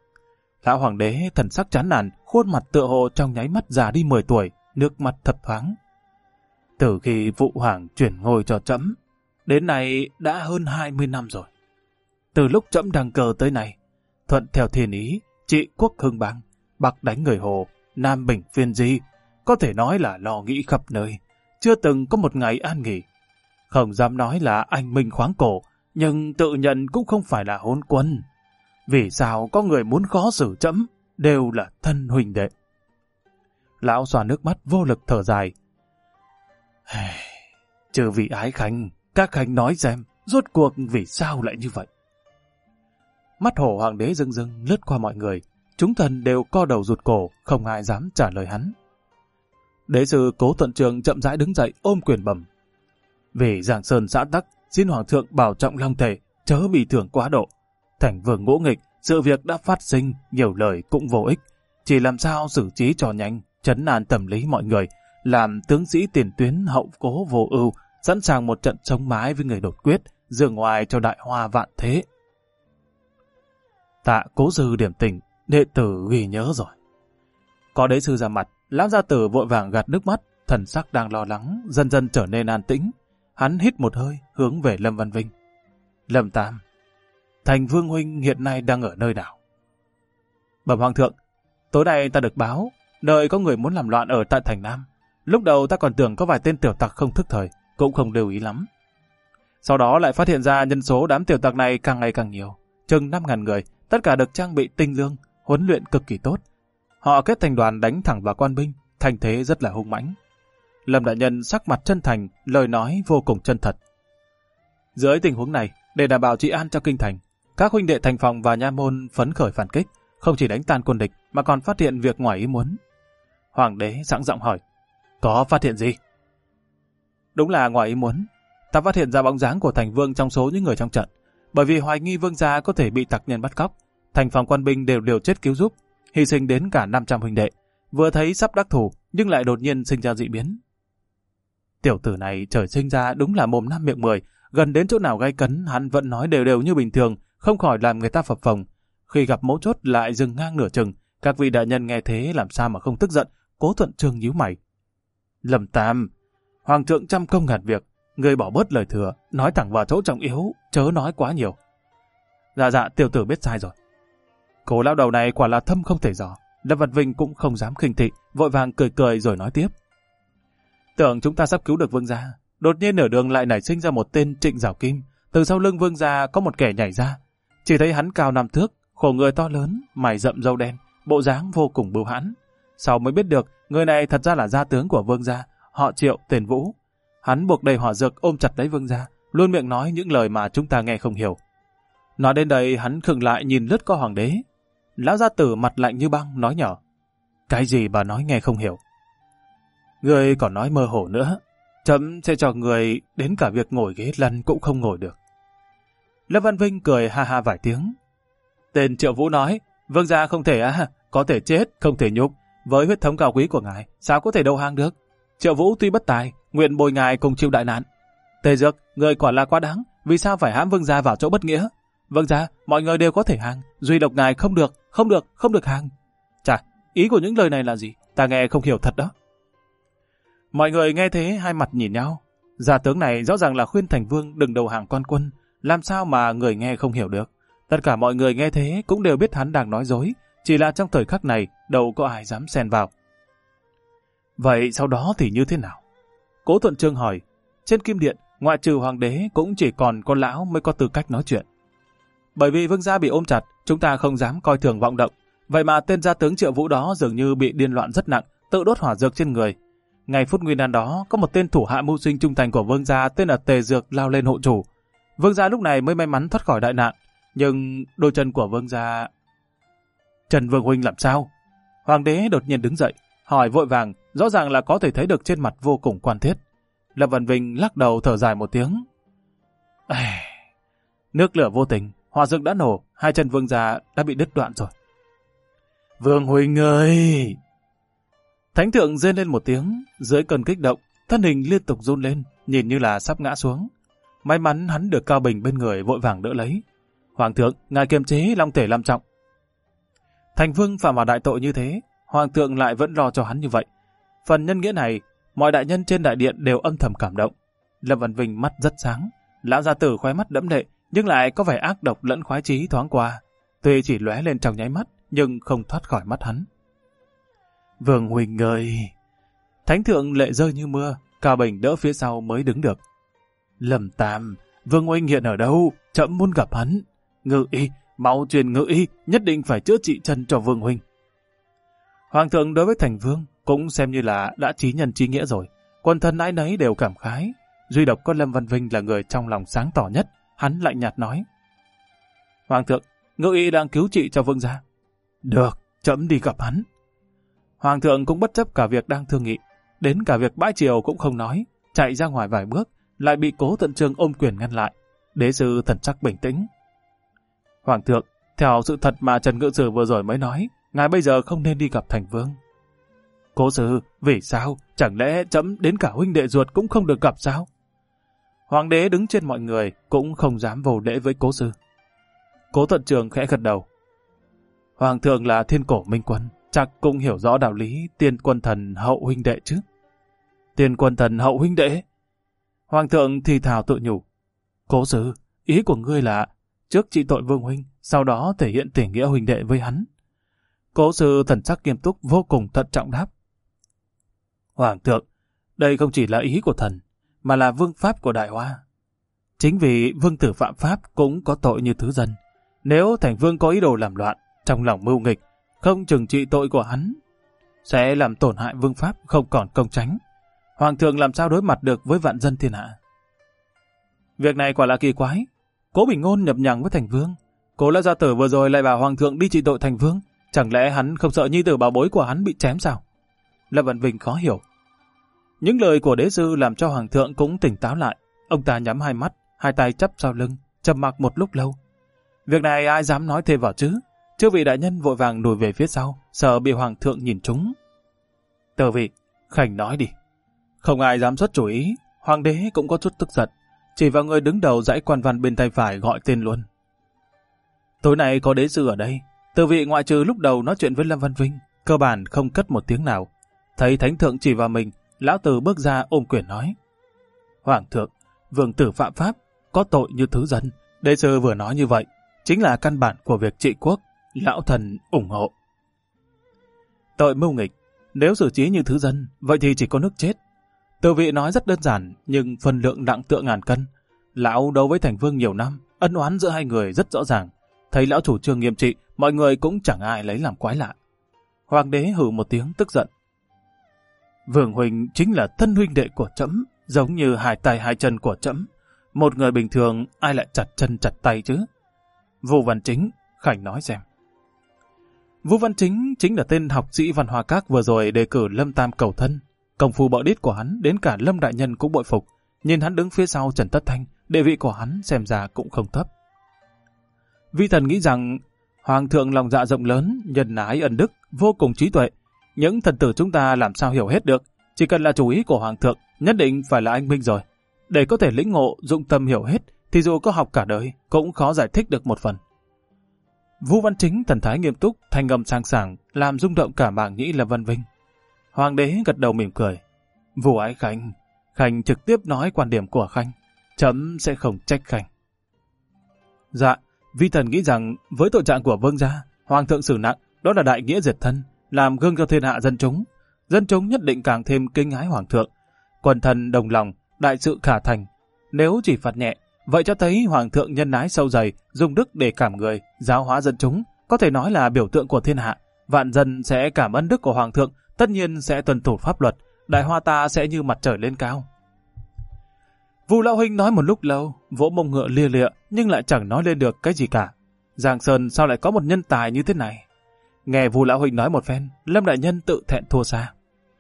Lão hoàng đế thần sắc chán nản, khuôn mặt tựa hồ trong nháy mắt già đi 10 tuổi, nước mắt thập thoáng. Từ khi Vũ Hoàng chuyển ngôi cho trẫm, đến nay đã hơn 20 năm rồi. Từ lúc trẫm đăng cơ tới nay, thuận theo thiên ý, trị quốc hưng bang, bắc đánh người Hồ, nam bình phiên di, có thể nói là lo nghĩ khắp nơi, chưa từng có một ngày an nghỉ. Không dám nói là anh minh khoáng cổ, nhưng tự nhận cũng không phải là hôn quân. Vì sao có người muốn khó xử trẫm, đều là thân huynh đệ. Lão xoa nước mắt vô lực thở dài. Trừ vị Ái Khanh, các khanh nói xem, rốt cuộc vì sao lại như vậy? Mắt hổ hoàng đế rưng rưng lướt qua mọi người, chúng thần đều co đầu rụt cổ, không ai dám trả lời hắn. Đế sư Cố Thuận Trường chậm rãi đứng dậy ôm quyền bẩm. Vì Giang Sơn xã tắc, xin Hoàng thượng bảo trọng long thể, chớ bị thưởng quá độ. Thành vương ngỗ nghịch, sự việc đã phát sinh, nhiều lời cũng vô ích. Chỉ làm sao xử trí cho nhanh, trấn an tâm lý mọi người, làm tướng sĩ tiền tuyến hậu cố vô ưu, sẵn sàng một trận chống mái với người đột quyết, dường ngoài cho đại hoa vạn thế. Tạ Cố sư điểm tình, đệ tử ghi nhớ rồi. Có đế sư ra mặt, lão gia tử vội vàng gạt nước mắt, thần sắc đang lo lắng, dần dần trở nên an tĩnh. Hắn hít một hơi, hướng về Lâm Văn Vinh. Lâm Tam, Thành Vương huynh hiện nay đang ở nơi nào? Bẩm Hoàng thượng, tối nay ta được báo, nơi có người muốn làm loạn ở tại thành Nam. Lúc đầu ta còn tưởng có vài tên tiểu tặc không thức thời, cũng không lưu ý lắm. Sau đó lại phát hiện ra nhân số đám tiểu tặc này càng ngày càng nhiều, chừng 5.000 người, tất cả được trang bị tinh lương, huấn luyện cực kỳ tốt. Họ kết thành đoàn đánh thẳng vào quan binh, thành thế rất là hung mãnh. Lâm đại nhân sắc mặt chân thành, lời nói vô cùng chân thật. Dưới tình huống này, để đảm bảo trị an cho kinh thành, các huynh đệ thành phòng và nha môn phấn khởi phản kích, không chỉ đánh tan quân địch mà còn phát hiện việc ngoài ý muốn. Hoàng đế sẵn giọng hỏi, có phát hiện gì? Đúng là ngoài ý muốn, ta phát hiện ra bóng dáng của Thành Vương trong số những người trong trận, bởi vì hoài nghi vương gia có thể bị tặc nhân bắt cóc. Thành phòng quan binh đều liều chết cứu giúp, hy sinh đến cả 500 huynh đệ. Vừa thấy sắp đắc thủ, nhưng lại đột nhiên sinh ra dị biến. Tiểu tử này trời sinh ra đúng là mồm năm miệng 10, gần đến chỗ nào gay cấn hắn vẫn nói đều đều như bình thường, không khỏi làm người ta phập phồng. Khi gặp mấu chốt lại dừng ngang nửa chừng, các vị đại nhân nghe thế làm sao mà không tức giận. Cố Thuận Chương nhíu mày. Lâm Tam, Hoàng thượng trăm công ngàn việc, người bỏ bớt lời thừa, nói thẳng vào chỗ trọng yếu, chớ nói quá nhiều. Dạ, tiểu tử biết sai rồi. Cố lão đầu này quả là thâm không thể dò. Lâm Văn Vinh cũng không dám khinh thị, vội vàng cười cười rồi nói tiếp. Tưởng chúng ta sắp cứu được vương gia, đột nhiên ở đường lại nảy sinh ra một tên Trịnh Giảo Kim. Từ sau lưng vương gia có một kẻ nhảy ra, chỉ thấy hắn cao 5 thước, khổ người to lớn, mày rậm râu đen, bộ dáng vô cùng bưu hãn. Sau mới biết được người này thật ra là gia tướng của vương gia, họ Triệu, tên Vũ. Hắn buộc đầy hỏa dược ôm chặt lấy vương gia, luôn miệng nói những lời mà chúng ta nghe không hiểu. Nói đến đây hắn khựng lại nhìn lướt qua hoàng đế. Lão gia tử mặt lạnh như băng nói nhỏ, cái gì bà nói nghe không hiểu? Người còn nói mơ hồ nữa, chấm sẽ cho người đến cả việc ngồi ghế lăn cũng không ngồi được. Lâm Văn Vinh cười ha ha vài tiếng. Tên Triệu Vũ nói, vương gia không thể có thể chết, không thể nhục. Với huyết thống cao quý của ngài, sao có thể đầu hàng được? Triệu Vũ tuy bất tài, nguyện bồi ngài cùng chịu đại nạn. Tề Dược, người quả là quá đáng, vì sao phải hãm vương gia vào chỗ bất nghĩa? Vương gia, mọi người đều có thể hàng, duy độc ngài không được hàng. Chà, ý của những lời này là gì? Ta nghe không hiểu thật đó. Mọi người nghe thế hai mặt nhìn nhau. Gia tướng này rõ ràng là khuyên Thành Vương đừng đầu hàng quan quân, làm sao mà người nghe không hiểu được? Tất cả mọi người nghe thế cũng đều biết hắn đang nói dối, chỉ là trong thời khắc này đâu có ai dám xen vào. Vậy sau đó thì như thế nào? Cố Thuận Chương hỏi. Trên kim điện, ngoại trừ hoàng đế cũng chỉ còn con lão mới có tư cách nói chuyện. Bởi vì vương gia bị ôm chặt, chúng ta không dám coi thường vọng động. Vậy mà tên gia tướng Triệu Vũ đó dường như bị điên loạn rất nặng, tự đốt hỏa dược trên người. Ngày phút nguy nan đó, có một tên thủ hạ mưu sinh trung thành của vương gia tên là Tề Dược lao lên hộ chủ. Vương gia lúc này mới may mắn thoát khỏi đại nạn, nhưng đôi chân của vương gia... Trần Vương huynh làm sao? Hoàng đế đột nhiên đứng dậy, hỏi vội vàng, rõ ràng là có thể thấy được trên mặt vô cùng quan thiết. Lâm Văn Vinh lắc đầu thở dài một tiếng. Nước lửa vô tình, hỏa dược đã nổ, hai chân vương gia đã bị đứt đoạn rồi. Vương huynh ơi! Thánh thượng rên lên một tiếng, dưới cơn kích động, thân hình liên tục run lên, nhìn như là sắp ngã xuống. May mắn hắn được Cao Bình bên người vội vàng đỡ lấy. Hoàng thượng, ngài kiềm chế long thể làm trọng. Thành Vương phạm vào đại tội như thế, hoàng thượng lại vẫn lo cho hắn như vậy. Phần nhân nghĩa này, mọi đại nhân trên đại điện đều âm thầm cảm động. Lâm Văn Vinh mắt rất sáng, lão gia tử khóe mắt đẫm lệ, nhưng lại có vẻ ác độc lẫn khoái chí thoáng qua. Tuy chỉ lóe lên trong nháy mắt, nhưng không thoát khỏi mắt hắn. Vương huynh ơi! Thánh thượng lệ rơi như mưa, Cao Bình đỡ phía sau mới đứng được. Lâm Tam, Vương huynh hiện ở đâu? Trẫm muốn gặp hắn. Ngự y, mau truyền ngự y, nhất định phải chữa trị chân cho Vương huynh. Hoàng thượng đối với Thành Vương cũng xem như là đã trí nhân trí nghĩa rồi. Quần thần ai nấy đều cảm khái. Duy độc có Lâm Văn Vinh là người trong lòng sáng tỏ nhất. Hắn lạnh nhạt nói. Hoàng thượng, ngự y đang cứu trị cho vương gia. Được, trẫm đi gặp hắn. Hoàng thượng cũng bất chấp cả việc đang thương nghị. Đến cả việc bãi triều cũng không nói. Chạy ra ngoài vài bước, lại bị Cố Thuận Chương ôm quyền ngăn lại. Đế sư thần sắc bình tĩnh. Hoàng thượng, theo sự thật mà Trần Ngự Sử vừa rồi mới nói, ngài bây giờ không nên đi gặp Thành Vương. Cố sư, vì sao? Chẳng lẽ trẫm đến cả huynh đệ ruột cũng không được gặp sao? Hoàng đế đứng trên mọi người cũng không dám vô lễ với Cố sư. Cố Thuận Trường khẽ gật đầu. Hoàng thượng là thiên cổ minh quân, chắc cũng hiểu rõ đạo lý tiên quân thần hậu huynh đệ chứ. Tiên quân thần hậu huynh đệ? Hoàng thượng thì thào tự nhủ. Cố sư, ý của ngươi là trước trị tội Vương huynh, sau đó thể hiện tình nghĩa huynh đệ với hắn. Cố sư thần sắc nghiêm túc vô cùng thận trọng đáp. Hoàng thượng, đây không chỉ là ý của thần, mà là vương pháp của Đại Hoa. Chính vì vương tử phạm pháp cũng có tội như thứ dân. Nếu thành vương có ý đồ làm loạn, trong lòng mưu nghịch, không trừng trị tội của hắn, sẽ làm tổn hại vương pháp không còn công chánh. Hoàng thượng làm sao đối mặt được với vạn dân thiên hạ? Việc này quả là kỳ quái. Cố Bình Ngôn nhập nhằng với thành vương. Cố lão gia tử vừa rồi lại bảo hoàng thượng đi trị tội thành vương. Chẳng lẽ hắn không sợ nhi tử bảo bối của hắn bị chém sao? Lâm Vạn Vinh khó hiểu. Những lời của đế sư làm cho hoàng thượng cũng tỉnh táo lại. Ông ta nhắm hai mắt, hai tay chắp sau lưng, trầm mặc một lúc lâu. Việc này ai dám nói thêm vào chứ? Chư vị đại nhân vội vàng lùi về phía sau, sợ bị hoàng thượng nhìn trúng. Tờ vị, khanh nói đi. Không ai dám xuất chủ ý, hoàng đế cũng có chút tức giận. Chỉ vào người đứng đầu dãy quan văn bên tay phải gọi tên luôn. Tối nay có đế sư ở đây. Tờ vị ngoại trừ lúc đầu nói chuyện với Lâm Văn Vinh, cơ bản không cất một tiếng nào. Thấy thánh thượng chỉ vào mình, lão tử bước ra ôm quyền nói. Hoàng thượng, vương tử phạm pháp, có tội như thứ dân. Đế sư vừa nói như vậy, chính là căn bản của việc trị quốc. Lão thần ủng hộ. Tội mưu nghịch, nếu xử trí như thứ dân, vậy thì chỉ có nước chết. Tờ vị nói rất đơn giản, nhưng phần lượng nặng tựa ngàn cân. Lão đấu với thành vương nhiều năm, ân oán giữa hai người rất rõ ràng. Thấy lão chủ trương nghiêm trị, mọi người cũng chẳng ai lấy làm quái lạ. Hoàng đế hừ một tiếng tức giận. Vương huynh chính là thân huynh đệ của trẫm, giống như hai tay hai chân của trẫm. Một người bình thường ai lại chặt chân chặt tay chứ? Vũ Văn Chính, khanh nói xem. Vũ Văn Chính chính là tên học sĩ văn hoa các vừa rồi đề cử Lâm Tam cầu thân. Công phu bọ đít của hắn đến cả Lâm đại nhân cũng bội phục. Nhìn hắn đứng phía sau Trần Tất Thanh, địa vị của hắn xem ra cũng không thấp. Vi thần nghĩ rằng hoàng thượng lòng dạ rộng lớn, nhân ái ân đức, vô cùng trí tuệ. Những thần tử chúng ta làm sao hiểu hết được? Chỉ cần là chủ ý của hoàng thượng, nhất định phải là anh minh rồi. Để có thể lĩnh ngộ, dụng tâm hiểu hết, thì dù có học cả đời cũng khó giải thích được một phần. Vũ Văn Chính thần thái nghiêm túc, thanh âm sang sảng, làm rung động cả màng nhĩ Lâm Văn Vinh. Hoàng đế gật đầu mỉm cười. Vũ ái khanh, khanh trực tiếp nói quan điểm của khanh, chấm sẽ không trách khanh. Dạ, vi thần nghĩ rằng với tội trạng của vương gia, hoàng thượng xử nặng, đó là đại nghĩa diệt thân, làm gương cho thiên hạ dân chúng. Dân chúng nhất định càng thêm kinh ái hoàng thượng. Quần thần đồng lòng, đại sự khả thành. Nếu chỉ phạt nhẹ, vậy cho thấy hoàng thượng nhân ái sâu dày, dùng đức để cảm người, giáo hóa dân chúng, có thể nói là biểu tượng của thiên hạ. Vạn dân sẽ cảm ơn đức của hoàng thượng, tất nhiên sẽ tuân thủ pháp luật, Đại Hoa ta sẽ như mặt trời lên cao. Vu lão huynh nói một lúc lâu, vỗ mông ngựa lia lịa, nhưng lại chẳng nói lên được cái gì cả. Giang Sơn sao lại có một nhân tài như thế này? Nghe Vu lão huynh nói một phen, Lâm đại nhân tự thẹn thua xa.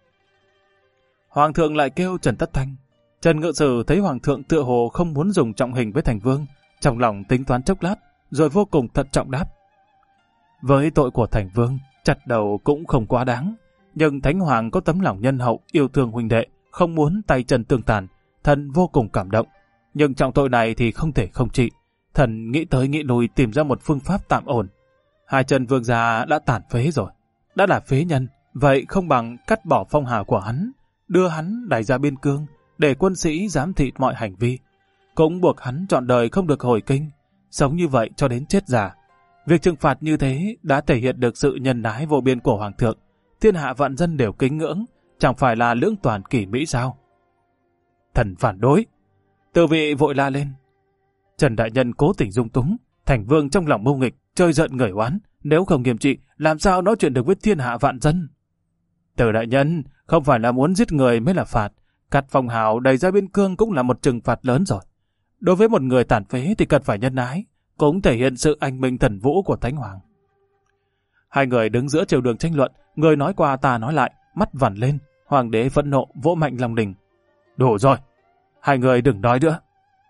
Hoàng thượng lại kêu Trần Tất Thanh. Trần Ngự Sử thấy hoàng thượng tựa hồ không muốn dùng trọng hình với thành vương, trong lòng tính toán chốc lát, rồi vô cùng thận trọng đáp. Với tội của thành vương, chặt đầu cũng không quá đáng, nhưng thánh hoàng có tấm lòng nhân hậu, yêu thương huynh đệ, không muốn tay chân tương tàn, thần vô cùng cảm động. Nhưng trọng tội này thì không thể không trị. Thần nghĩ tới nghĩ lui tìm ra một phương pháp tạm ổn. Hai chân vương gia đã tàn phế rồi, đã là phế nhân, vậy không bằng cắt bỏ phong hào của hắn, đưa hắn đẩy ra biên cương, để quân sĩ giám thị mọi hành vi. Cũng buộc hắn trọn đời không được hồi kinh, sống như vậy cho đến chết già. Việc trừng phạt như thế đã thể hiện được sự nhân ái vô biên của hoàng thượng. Thiên hạ vạn dân đều kính ngưỡng, chẳng phải là lưỡng toàn kỷ mỹ sao? Thần phản đối. Từ vị vội la lên. Trần đại nhân cố tình dung túng, thành vương trong lòng mưu nghịch, chơi giận người oán, nếu không nghiêm trị, làm sao nói chuyện được với thiên hạ vạn dân? Từ đại nhân, không phải là muốn giết người mới là phạt, cắt phong hào đẩy ra biên cương cũng là một trừng phạt lớn rồi. Đối với một người tàn phế thì cần phải nhân ái, cũng thể hiện sự anh minh thần vũ của thánh hoàng. Hai người đứng giữa triều đường tranh luận, người nói qua ta nói lại, mắt vằn lên, hoàng đế phẫn nộ vỗ mạnh lòng đình. Đủ rồi, hai người đừng nói nữa.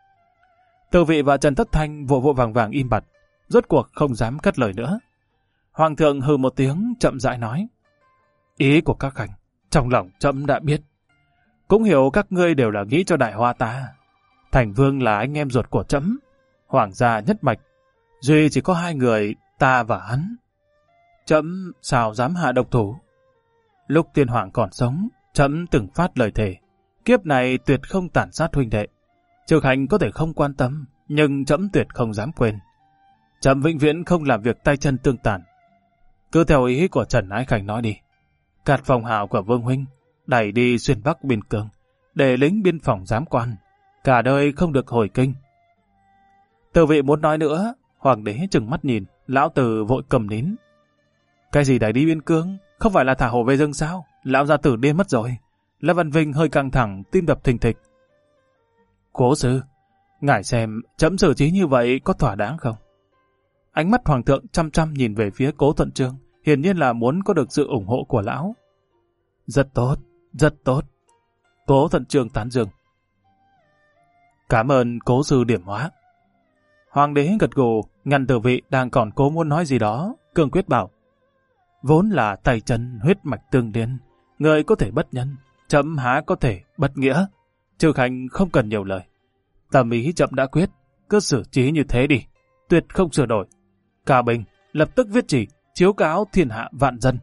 Từ vị và Trần Tất Thanh vội vội vàng vàng im bặt, rốt cuộc không dám cất lời nữa. Hoàng thượng hừ một tiếng chậm rãi nói. Ý của các khanh, trong lòng trẫm đã biết. Cũng hiểu các ngươi đều là nghĩ cho Đại Hoa ta. Thành Vương là anh em ruột của trẫm, hoàng gia nhất mạch. Duy chỉ có hai người, ta và hắn. Trẫm sao dám hạ độc thủ? Lúc tiên hoàng còn sống, trẫm từng phát lời thề, kiếp này tuyệt không tàn sát huynh đệ. Trực Hành có thể không quan tâm, nhưng trẫm tuyệt không dám quên. Trẫm vĩnh viễn không làm việc tay chân tương tàn. Cứ theo ý của Trần Ái Khanh nói đi. Cạt phòng hào của Vương huynh, đẩy đi xuyên Bắc biên cương, để lính biên phòng giám quan, cả đời không được hồi kinh. Từ vị muốn nói nữa, hoàng đế trừng mắt nhìn, lão tử vội cầm nín. Cái gì đẩy đi biên cương, không phải là thả hổ về rừng sao? Lão gia tử điên mất rồi. Lâm Văn Vinh hơi căng thẳng, tim đập thình thịch. Cố sư, ngài xem trẫm xử trí như vậy có thỏa đáng không? Ánh mắt hoàng thượng chăm chăm nhìn về phía Cố Thuận Chương, hiển nhiên là muốn có được sự ủng hộ của lão. Rất tốt, rất tốt. Cố Thuận Chương tán dương. Cảm ơn cố sư điểm hóa. Hoàng đế gật gù, ngăn Từ vị đang còn cố muốn nói gì đó, cương quyết bảo. Vốn là tay chân huyết mạch tương liên, người có thể bất nhân, trẫm há có thể bất nghĩa. Trực Hành không cần nhiều lời. Tâm ý trẫm đã quyết, cứ xử trí như thế đi, tuyệt không sửa đổi. Cả Bình lập tức viết chỉ, chiếu cáo thiên hạ vạn dân.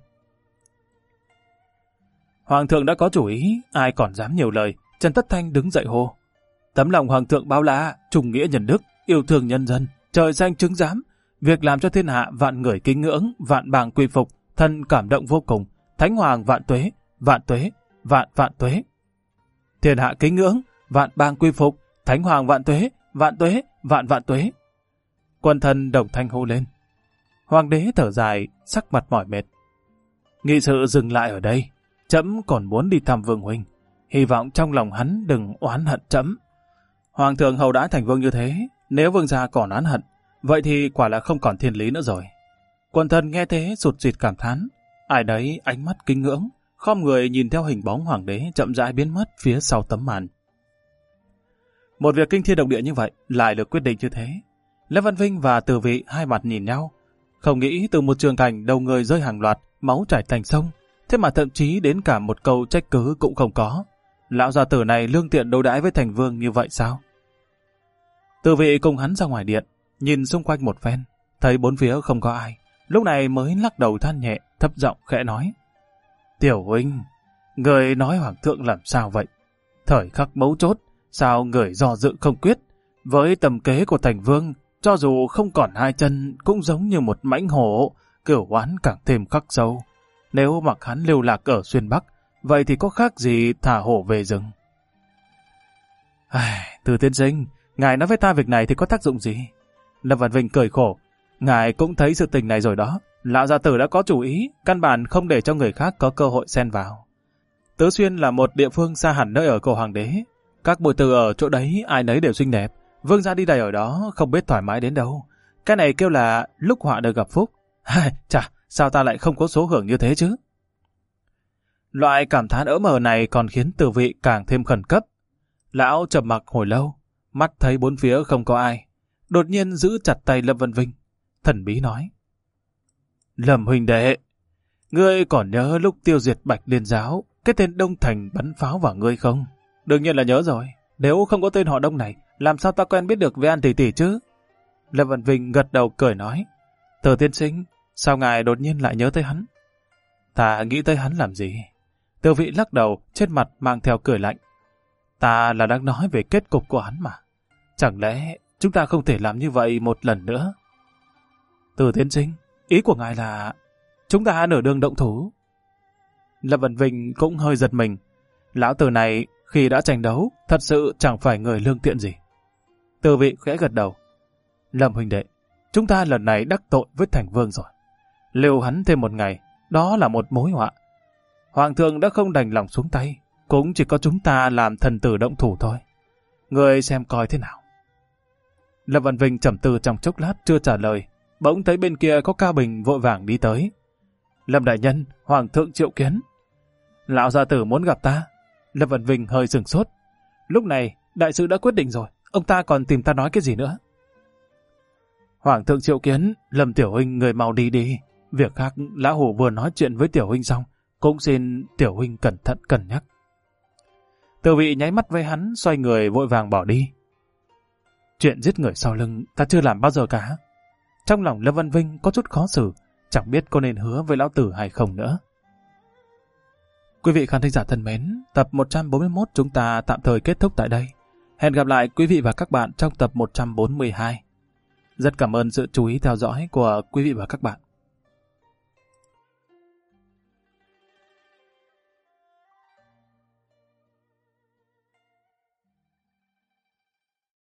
Hoàng thượng đã có chủ ý, ai còn dám nhiều lời. Trần Tất Thanh đứng dậy hô. Tấm lòng hoàng thượng bao la, trung nghĩa nhân đức, yêu thương nhân dân, trời xanh chứng giám, việc làm cho thiên hạ vạn người kính ngưỡng, vạn bàng quy phục, thân cảm động vô cùng. Thánh hoàng vạn tuế, vạn tuế, vạn vạn tuế. Thiên hạ kính ngưỡng, vạn bàng quy phục, thánh hoàng vạn tuế, vạn vạn tuế. Quân thần đồng thanh hô lên. Hoàng đế thở dài, sắc mặt mỏi mệt. Nghị sự dừng lại ở đây. Trẫm còn muốn đi thăm Vương huynh, hy vọng trong lòng hắn đừng oán hận trẫm. Hoàng thượng hầu đãi Thành Vương như thế, nếu vương gia còn oán hận, vậy thì quả là không còn thiên lý nữa rồi. Quần thần nghe thế sụt sịt cảm thán, ai đấy ánh mắt kinh ngưỡng, khom người nhìn theo hình bóng hoàng đế chậm rãi biến mất phía sau tấm màn. Một việc kinh thiên động địa như vậy lại được quyết định như thế. Lâm Văn Vinh và Từ vị hai mặt nhìn nhau, không nghĩ từ một trường cảnh đầu người rơi hàng loạt, máu chảy thành sông, thế mà thậm chí đến cả một câu trách cứ cũng không có. Lão gia tử này lương tiện đối đãi với Thành Vương như vậy sao? Từ vị cùng hắn ra ngoài điện, nhìn xung quanh một phen, thấy bốn phía không có ai, lúc này mới lắc đầu than nhẹ, thấp giọng khẽ nói. Tiểu huynh, người nói hoàng thượng làm sao vậy? Thời khắc mấu chốt, sao người do dự không quyết? Với tầm kế của Thành Vương, cho dù không còn hai chân cũng giống như một mãnh hổ, cửu oán càng thêm khắc sâu. Nếu mặc hắn lưu lạc ở xuyên Bắc, vậy thì có khác gì thả hổ về rừng? Từ tiên sinh, ngài nói với ta việc này thì có tác dụng gì? Lâm Văn Vinh cười khổ. Ngài cũng thấy sự tình này rồi đó. Lão gia tử đã có chủ ý, căn bản không để cho người khác có cơ hội xen vào. Tứ Xuyên là một địa phương xa hẳn nơi ở của hoàng đế. Các bội từ ở chỗ đấy ai nấy đều xinh đẹp. Vương gia đi đầy ở đó không biết thoải mái đến đâu. Cái này kêu là lúc họa được gặp phúc. Chà, sao ta lại không có số hưởng như thế chứ? Loại cảm thán ỡ mờ này còn khiến Từ vị càng thêm khẩn cấp. Lão trầm mặc hồi lâu, mắt thấy bốn phía không có ai, đột nhiên giữ chặt tay Lâm Văn Vinh, thần bí nói. Lâm huynh đệ, ngươi còn nhớ lúc tiêu diệt Bạch Liên Giáo, cái tên Đông Thành bắn pháo vào ngươi không? Đương nhiên là nhớ rồi, nếu không có tên họ Đông này, làm sao ta quen biết được với An tỷ tỷ chứ? Lâm Văn Vinh gật đầu cười nói. Từ tiên sinh, sao ngài đột nhiên lại nhớ tới hắn? Ta nghĩ tới hắn làm gì? Từ vị lắc đầu, trên mặt mang theo cười lạnh. Ta là đang nói về kết cục của hắn mà. Chẳng lẽ chúng ta không thể làm như vậy một lần nữa? Từ tiên sinh, ý của ngài là chúng ta nửa đường động thủ. Lâm Văn Vinh cũng hơi giật mình. Lão tử này khi đã tranh đấu thật sự chẳng phải người lương thiện gì. Từ vị khẽ gật đầu. Lâm huynh đệ, chúng ta lần này đắc tội với Thành Vương rồi. Lưu hắn thêm một ngày, đó là một mối họa. Hoàng thượng đã không đành lòng xuống tay, cũng chỉ có chúng ta làm thần tử động thủ thôi. Người xem coi thế nào. Lâm Văn Vinh trầm tư trong chốc lát chưa trả lời, bỗng thấy bên kia có Cao Bình vội vàng đi tới. Lâm đại nhân, hoàng thượng triệu kiến. Lão gia tử muốn gặp ta. Lâm Văn Vinh hơi sửng sốt. Lúc này đại sự đã quyết định rồi, ông ta còn tìm ta nói cái gì nữa? Hoàng thượng triệu kiến, Lâm tiểu huynh người mau đi đi. Việc khác lão hủ vừa nói chuyện với tiểu huynh xong, cũng xin tiểu huynh cẩn thận cân nhắc. Từ vị nháy mắt với hắn, xoay người vội vàng bỏ đi. Chuyện giết người sau lưng ta chưa làm bao giờ cả. Trong lòng Lâm Văn Vinh có chút khó xử, chẳng biết có nên hứa với lão tử hay không nữa. Quý vị khán thính giả thân mến, tập 141 chúng ta tạm thời kết thúc tại đây. Hẹn gặp lại quý vị và các bạn trong tập 142. Rất cảm ơn sự chú ý theo dõi của quý vị và các bạn.